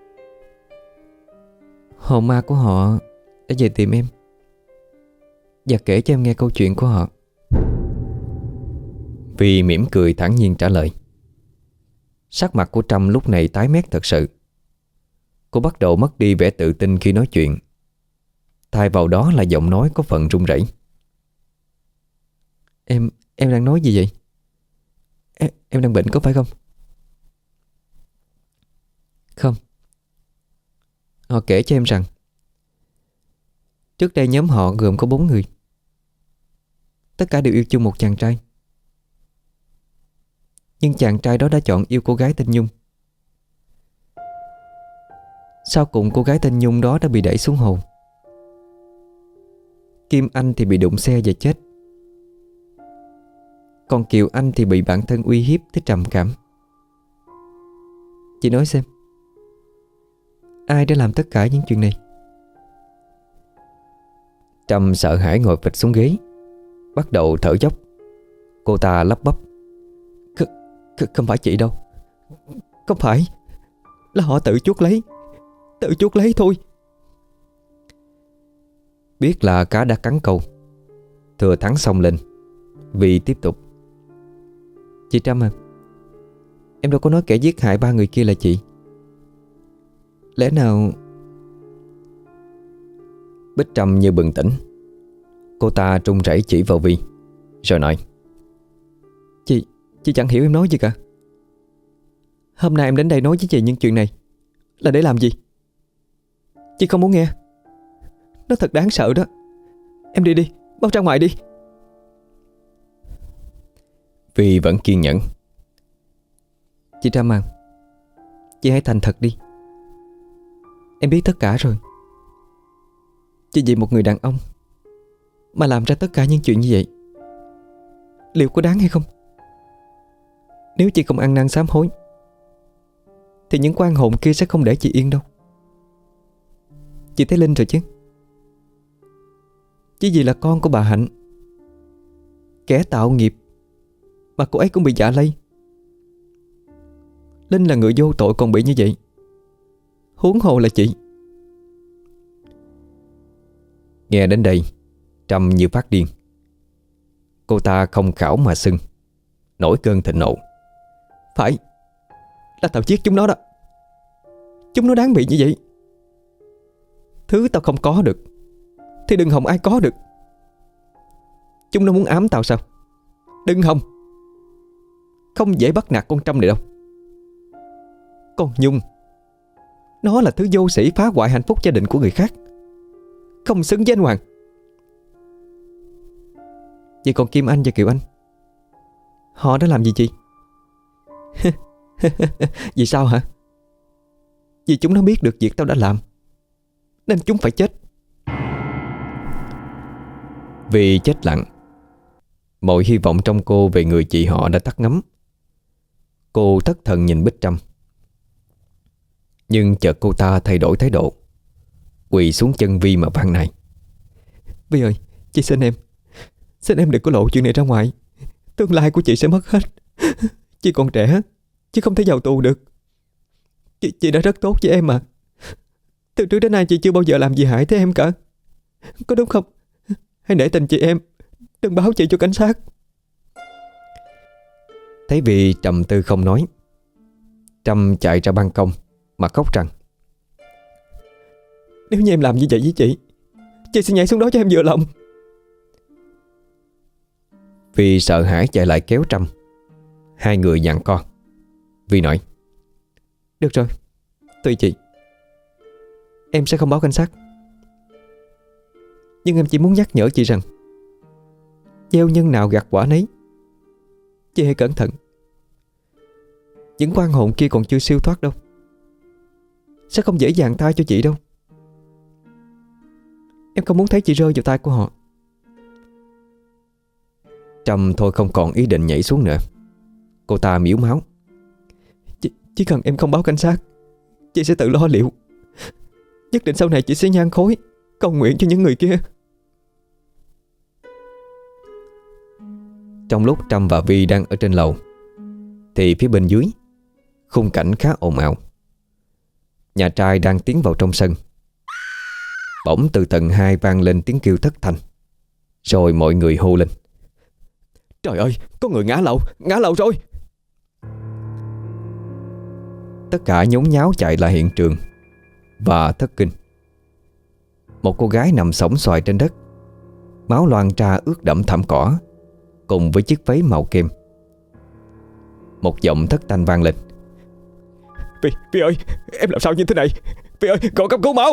Hồn ma của họ đã về tìm em và kể cho em nghe câu chuyện của họ. Vì mỉm cười thản nhiên trả lời. Sắc mặt của Trâm lúc này tái mét thật sự. Cô bắt đầu mất đi vẻ tự tin khi nói chuyện. Thay vào đó là giọng nói có phần run rẩy. Em đang nói gì vậy? Em đang bệnh có phải không? Không. Họ kể cho em rằng trước đây nhóm họ gồm có 4 người. Tất cả đều yêu chung một chàng trai. Nhưng chàng trai đó đã chọn yêu cô gái tên Nhung. Sau cùng cô gái tên Nhung đó đã bị đẩy xuống hồ. Kim Anh thì bị đụng xe và chết. Còn Kiều Anh thì bị bản thân uy hiếp tới trầm cảm. Chị nói xem, ai đã làm tất cả những chuyện này? Trâm sợ hãi ngồi phịch xuống ghế, bắt đầu thở dốc. Cô ta lắp bắp. Không phải chị đâu. Không phải. Là họ tự chuốc lấy. Tự chuốc lấy thôi. Biết là cá đã cắn câu, thừa thắng xông lên. Vì tiếp tục. Chị Trâm à, em đâu có nói kẻ giết hại 3 người kia là chị. Lẽ nào... Bích Trâm như bừng tỉnh. Cô ta run rẩy chỉ vào Vi rồi nói. Chị chẳng hiểu em nói gì cả. Hôm nay em đến đây nói với chị những chuyện này là để làm gì? Chị không muốn nghe. Nó thật đáng sợ đó. Em đi đi, mau ra ngoài đi. Vi vẫn kiên nhẫn. Chị Trâm à, chị hãy thành thật đi. Em biết tất cả rồi. Chị vì một người đàn ông mà làm ra tất cả những chuyện như vậy, liệu có đáng hay không? Nếu chị không ăn năn sám hối thì những quan hồn kia sẽ không để chị yên đâu. Chị thấy Linh rồi chứ? Chỉ vì là con của bà Hạnh, kẻ tạo nghiệp, mà cô ấy cũng bị dạ lây. Linh là người vô tội còn bị như vậy, huống hồ là chị. Nghe đến đây, Trâm như phát điên. Cô ta không khảo mà xưng, nổi cơn thịnh nộ. Phải, là tao giết chúng nó đó. Chúng nó đáng bị như vậy. Thứ tao không có được thì đừng hòng ai có được. Chúng nó muốn ám tao sao? Đừng hòng. Không dễ bắt nạt con Trâm này đâu. Con Nhung, nó là thứ vô sĩ phá hoại hạnh phúc gia đình của người khác, không xứng với anh Hoàng. Vậy còn Kim Anh và Kiều Anh, họ đã làm gì chị? Vì sao hả? Vì chúng nó biết được việc tao đã làm nên chúng phải chết. Vì chết lặng. Mọi hy vọng trong cô về người chị họ đã tắt ngấm. Cô thất thần nhìn Bích Trâm. Nhưng chợt cô ta thay đổi thái độ, quỳ xuống chân Vi mà van nài. Vi ơi, chị xin em. Xin em đừng có lộ chuyện này ra ngoài. Tương lai của chị sẽ mất hết. Chị còn trẻ, chị không thể vào tù được. Chị đã rất tốt với em mà. Từ trước đến nay chị chưa bao giờ làm gì hại tới em cả. Có đúng không? Hãy nể tình chị em, đừng báo chị cho cảnh sát. Thấy Vi trầm tư không nói, Trâm chạy ra ban công mà khóc rằng: Nếu như em làm như vậy với chị sẽ nhảy xuống đó cho em vừa lòng. Vi sợ hãi chạy lại kéo Trâm. Hai người giằng co. Vi nói: Được rồi, tùy chị. Em sẽ không báo cảnh sát. Nhưng em chỉ muốn nhắc nhở chị rằng Gieo nhân nào gặt quả nấy. Chị hãy cẩn thận. Những oan hồn kia còn chưa siêu thoát đâu, sẽ không dễ dàng tha cho chị đâu. Em không muốn thấy chị rơi vào tay của họ. Trâm thôi không còn ý định nhảy xuống nữa. Cô ta miếu máu. Chỉ cần em không báo cảnh sát, chị sẽ tự lo liệu. Nhất định sau này chị sẽ nhang khói cầu nguyện cho những người kia. Trong lúc Trâm và Vi đang ở trên lầu thì phía bên dưới khung cảnh khá ồn ào. Nhà trai đang tiến vào trong sân. Bỗng từ tầng 2 vang lên tiếng kêu thất thanh. Rồi mọi người hô lên: Trời ơi, có người ngã lầu rồi. Tất cả nhốn nháo chạy lại hiện trường và thất kinh. Một cô gái nằm sõng xoài trên đất, máu loang ra ướt đẫm thảm cỏ, cùng với chiếc váy màu kem. Một giọng thất thanh vang lên: Vi ơi, em làm sao như thế này? Vi ơi, gọi cấp cứu máu.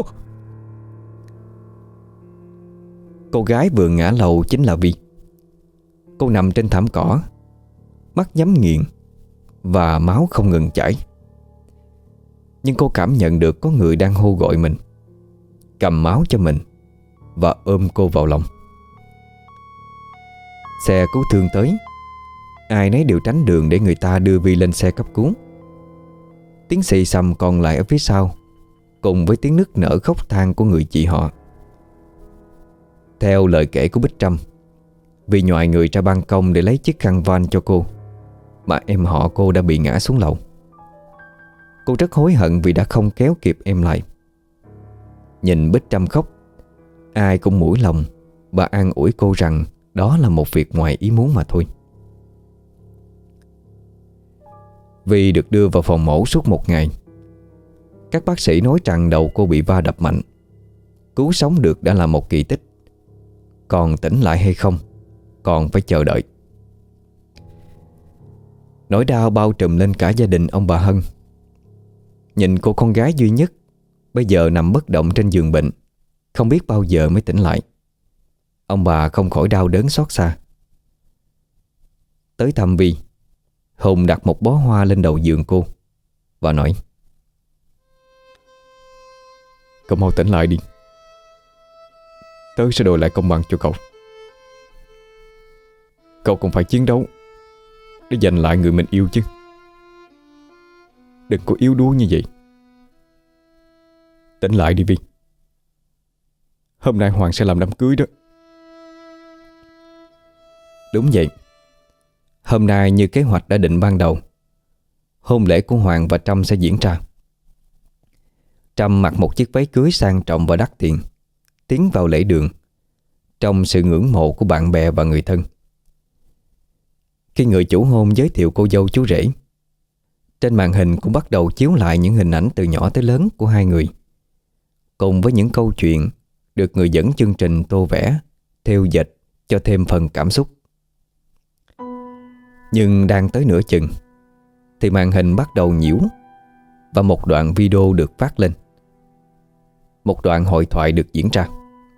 Cô gái vừa ngã lầu chính là Vi. Cô nằm trên thảm cỏ, mắt nhắm nghiền và máu không ngừng chảy. Nhưng cô cảm nhận được có người đang hô gọi mình, cầm máu cho mình và ôm cô vào lòng. Xe cứu thương tới, ai nấy đều tránh đường để người ta đưa Vi lên xe cấp cứu. Tiếng xì xầm còn lại ở phía sau, cùng với tiếng nức nở khóc than của người chị họ. Theo lời kể của Bích Trâm, Vi nhoài người ra ban công để lấy chiếc khăn van cho cô, mà em họ cô đã bị ngã xuống lầu. Cô rất hối hận vì đã không kéo kịp em lại. Nhìn Bích Trâm khóc, ai cũng mũi lòng và an ủi cô rằng đó là một việc ngoài ý muốn mà thôi. Vi được đưa vào phòng mổ suốt một ngày. Các bác sĩ nói rằng đầu cô bị va đập mạnh. Cứu sống được đã là một kỳ tích. Còn tỉnh lại hay không còn phải chờ đợi. Nỗi đau bao trùm lên cả gia đình ông bà Hân. Nhìn cô con gái duy nhất bây giờ nằm bất động trên giường bệnh, không biết bao giờ mới tỉnh lại. Ông bà không khỏi đau đớn xót xa. Tới thăm Vi, Hùng đặt một bó hoa lên đầu giường cô và nói: Cậu mau tỉnh lại đi, tớ sẽ đòi lại công bằng cho cậu. Cậu cũng phải chiến đấu để giành lại người mình yêu chứ. Đừng có yếu đuối như vậy. Tỉnh lại đi Vi. Hôm nay Hoàng sẽ làm đám cưới đó. Đúng vậy. Hôm nay như kế hoạch đã định ban đầu, hôn lễ của Hoàng và Trâm sẽ diễn ra. Trâm mặc một chiếc váy cưới sang trọng và đắt tiền, tiến vào lễ đường trong sự ngưỡng mộ của bạn bè và người thân. Khi người chủ hôn giới thiệu cô dâu chú rể, trên màn hình cũng bắt đầu chiếu lại những hình ảnh từ nhỏ tới lớn của hai người, cùng với những câu chuyện được người dẫn chương trình tô vẽ, thêu dệt cho thêm phần cảm xúc. Nhưng đang tới nửa chừng thì màn hình bắt đầu nhiễu và một đoạn video được phát lên. Một đoạn hội thoại được diễn ra.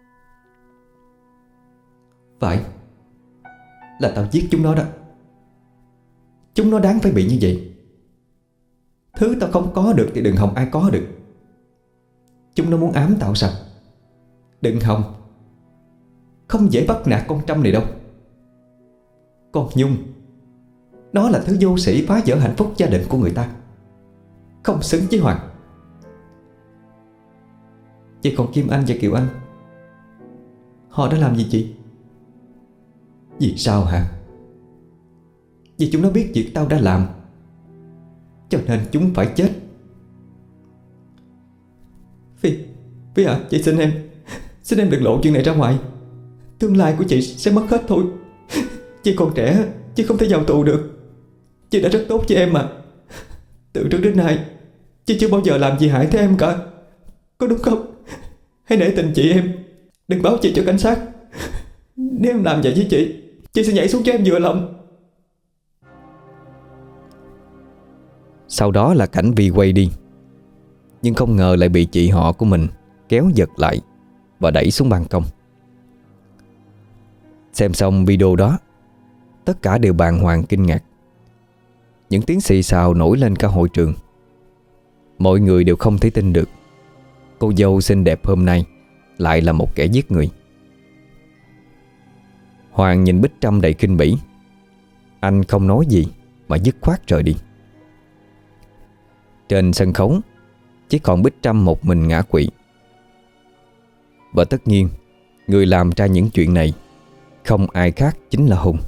Phải, là tao giết chúng nó đó. Chúng nó đáng phải bị như vậy. Thứ tao không có được thì đừng hòng ai có được. Chúng nó muốn ám tao sao? Đừng hòng. Không dễ bắt nạt con Trâm này đâu. Con Nhung, nó là thứ vô sĩ phá vỡ hạnh phúc gia đình của người ta, không xứng với Hoàng. Vậy còn Kim Anh và Kiều Anh, họ đã làm gì chị? Vì sao hả? Vì chúng nó biết việc tao đã làm, cho nên chúng phải chết. Phi à, chị xin em đừng lộ chuyện này ra ngoài. Tương lai của chị sẽ mất hết thôi. Chị còn trẻ, chị không thể vào tù được. Chị đã rất tốt với em mà. Từ trước đến nay chị chưa bao giờ làm gì hại tới em cả, có đúng không? Hãy nể tình chị em, đừng báo chị cho cảnh sát. Nếu em làm vậy với chị sẽ nhảy xuống cho em vừa lòng. Sau đó là cảnh Vi quay đi, nhưng không ngờ lại bị chị họ của mình kéo giật lại và đẩy xuống ban công. Xem xong video đó, tất cả đều bàng hoàng kinh ngạc. Những tiếng xì xào nổi lên cả hội trường. Mọi người đều không thể tin được cô dâu xinh đẹp hôm nay lại là một kẻ giết người. Hoàng nhìn Bích Trâm đầy kinh bỉ. Anh không nói gì mà dứt khoát rời đi. Trên sân khấu chỉ còn Bích Trâm một mình ngã quỵ. Và tất nhiên, người làm ra những chuyện này không ai khác chính là Hùng.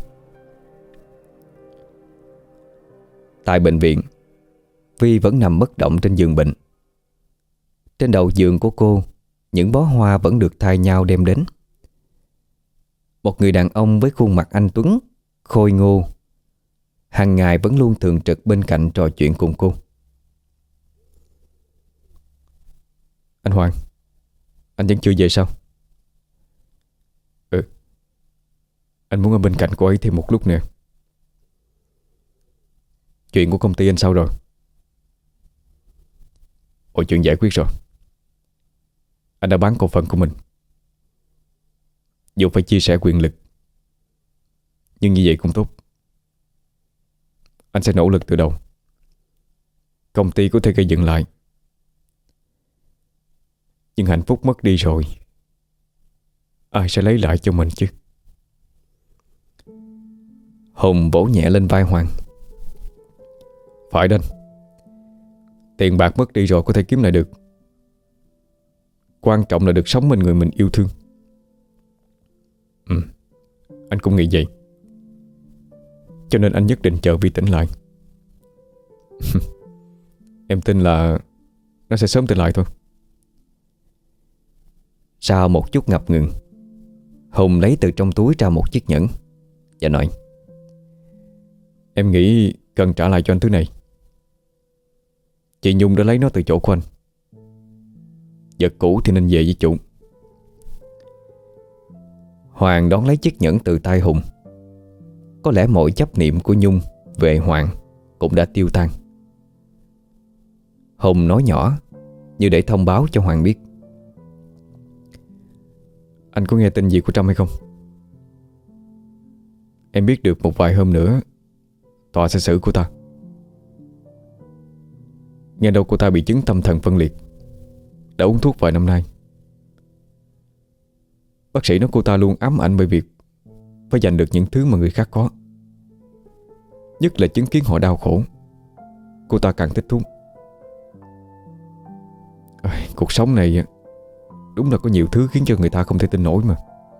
Tại bệnh viện, Vi vẫn nằm bất động trên giường bệnh. Trên đầu giường của cô, những bó hoa vẫn được thay nhau đem đến. Một người đàn ông với khuôn mặt anh tuấn, khôi ngô, hàng ngày vẫn luôn thường trực bên cạnh trò chuyện cùng cô. Anh Hoàng, anh vẫn chưa về sao? Anh muốn ở bên cạnh cô ấy thêm một lúc nữa. Chuyện của công ty anh sao rồi? Mọi chuyện giải quyết rồi. Anh đã bán cổ phần của mình. Dù phải chia sẻ quyền lực, nhưng như vậy cũng tốt. Anh sẽ nỗ lực từ đầu. Công ty có thể gây dựng lại, nhưng hạnh phúc mất đi rồi, ai sẽ lấy lại cho mình chứ? Hùng vỗ nhẹ lên vai Hoàng. Phải đó anh. Tiền bạc mất đi rồi có thể kiếm lại được. Quan trọng là được sống bên người mình yêu thương. Anh cũng nghĩ vậy. Cho nên anh nhất định chờ Vi tỉnh lại. Em tin là nó sẽ sớm tỉnh lại thôi. Sau một chút ngập ngừng, Hùng lấy từ trong túi ra một chiếc nhẫn và nói: Em nghĩ cần trả lại cho anh thứ này. Chị Nhung đã lấy nó từ chỗ của anh. Vật cũ thì nên về với chủ. Hoàng đón lấy chiếc nhẫn từ tay Hùng. Có lẽ mọi chấp niệm của Nhung về Hoàng cũng đã tiêu tan. Hùng nói nhỏ như để thông báo cho Hoàng biết: Anh có nghe tin gì của Trâm hay không? Em biết được một vài hôm nữa tòa sẽ xử cô ta. Nghe đâu cô ta bị chứng tâm thần phân liệt, đã uống thuốc vài năm nay. Bác sĩ nói cô ta luôn ám ảnh bởi việc phải giành được những thứ mà người khác có. Nhất là chứng kiến họ đau khổ, cô ta càng thích thú. Cuộc sống này đúng là có nhiều thứ khiến cho người ta không thể tin nổi mà.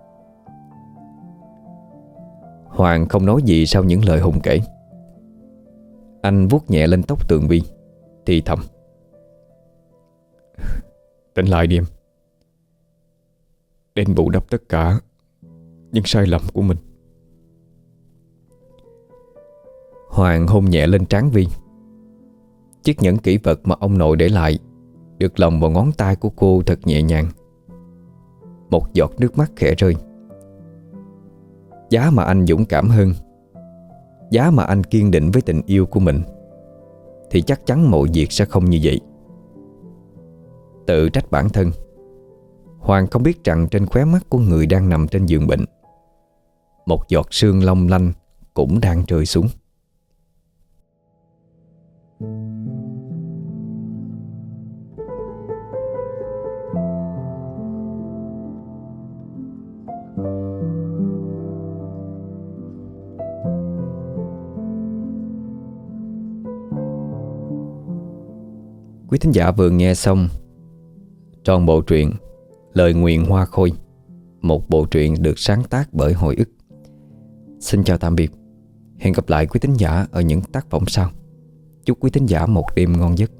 Hoàng không nói gì sau những lời Hùng kể. Anh vuốt nhẹ lên tóc Tường Vi, thì thầm: Tỉnh lại đi em. Đền bù đắp tất cả những sai lầm của mình. Hoàng hôn nhẹ lên trán Vi. Chiếc nhẫn kỷ vật mà ông nội để lại được lồng vào ngón tay của cô thật nhẹ nhàng. Một giọt nước mắt khẽ rơi. Giá mà anh dũng cảm hơn, giá mà anh kiên định với tình yêu của mình, thì chắc chắn mọi việc sẽ không như vậy. Tự trách bản thân, Hoàng không biết rằng trên khóe mắt của người đang nằm trên giường bệnh, một giọt sương long lanh cũng đang rơi xuống. Quý thính giả vừa nghe xong trọn bộ truyện Lời Nguyền Hoa Khôi, một bộ truyện được sáng tác bởi Hồi ức. Xin chào tạm biệt. Hẹn gặp lại quý thính giả ở những tác phẩm sau. Chúc quý thính giả một đêm ngon giấc.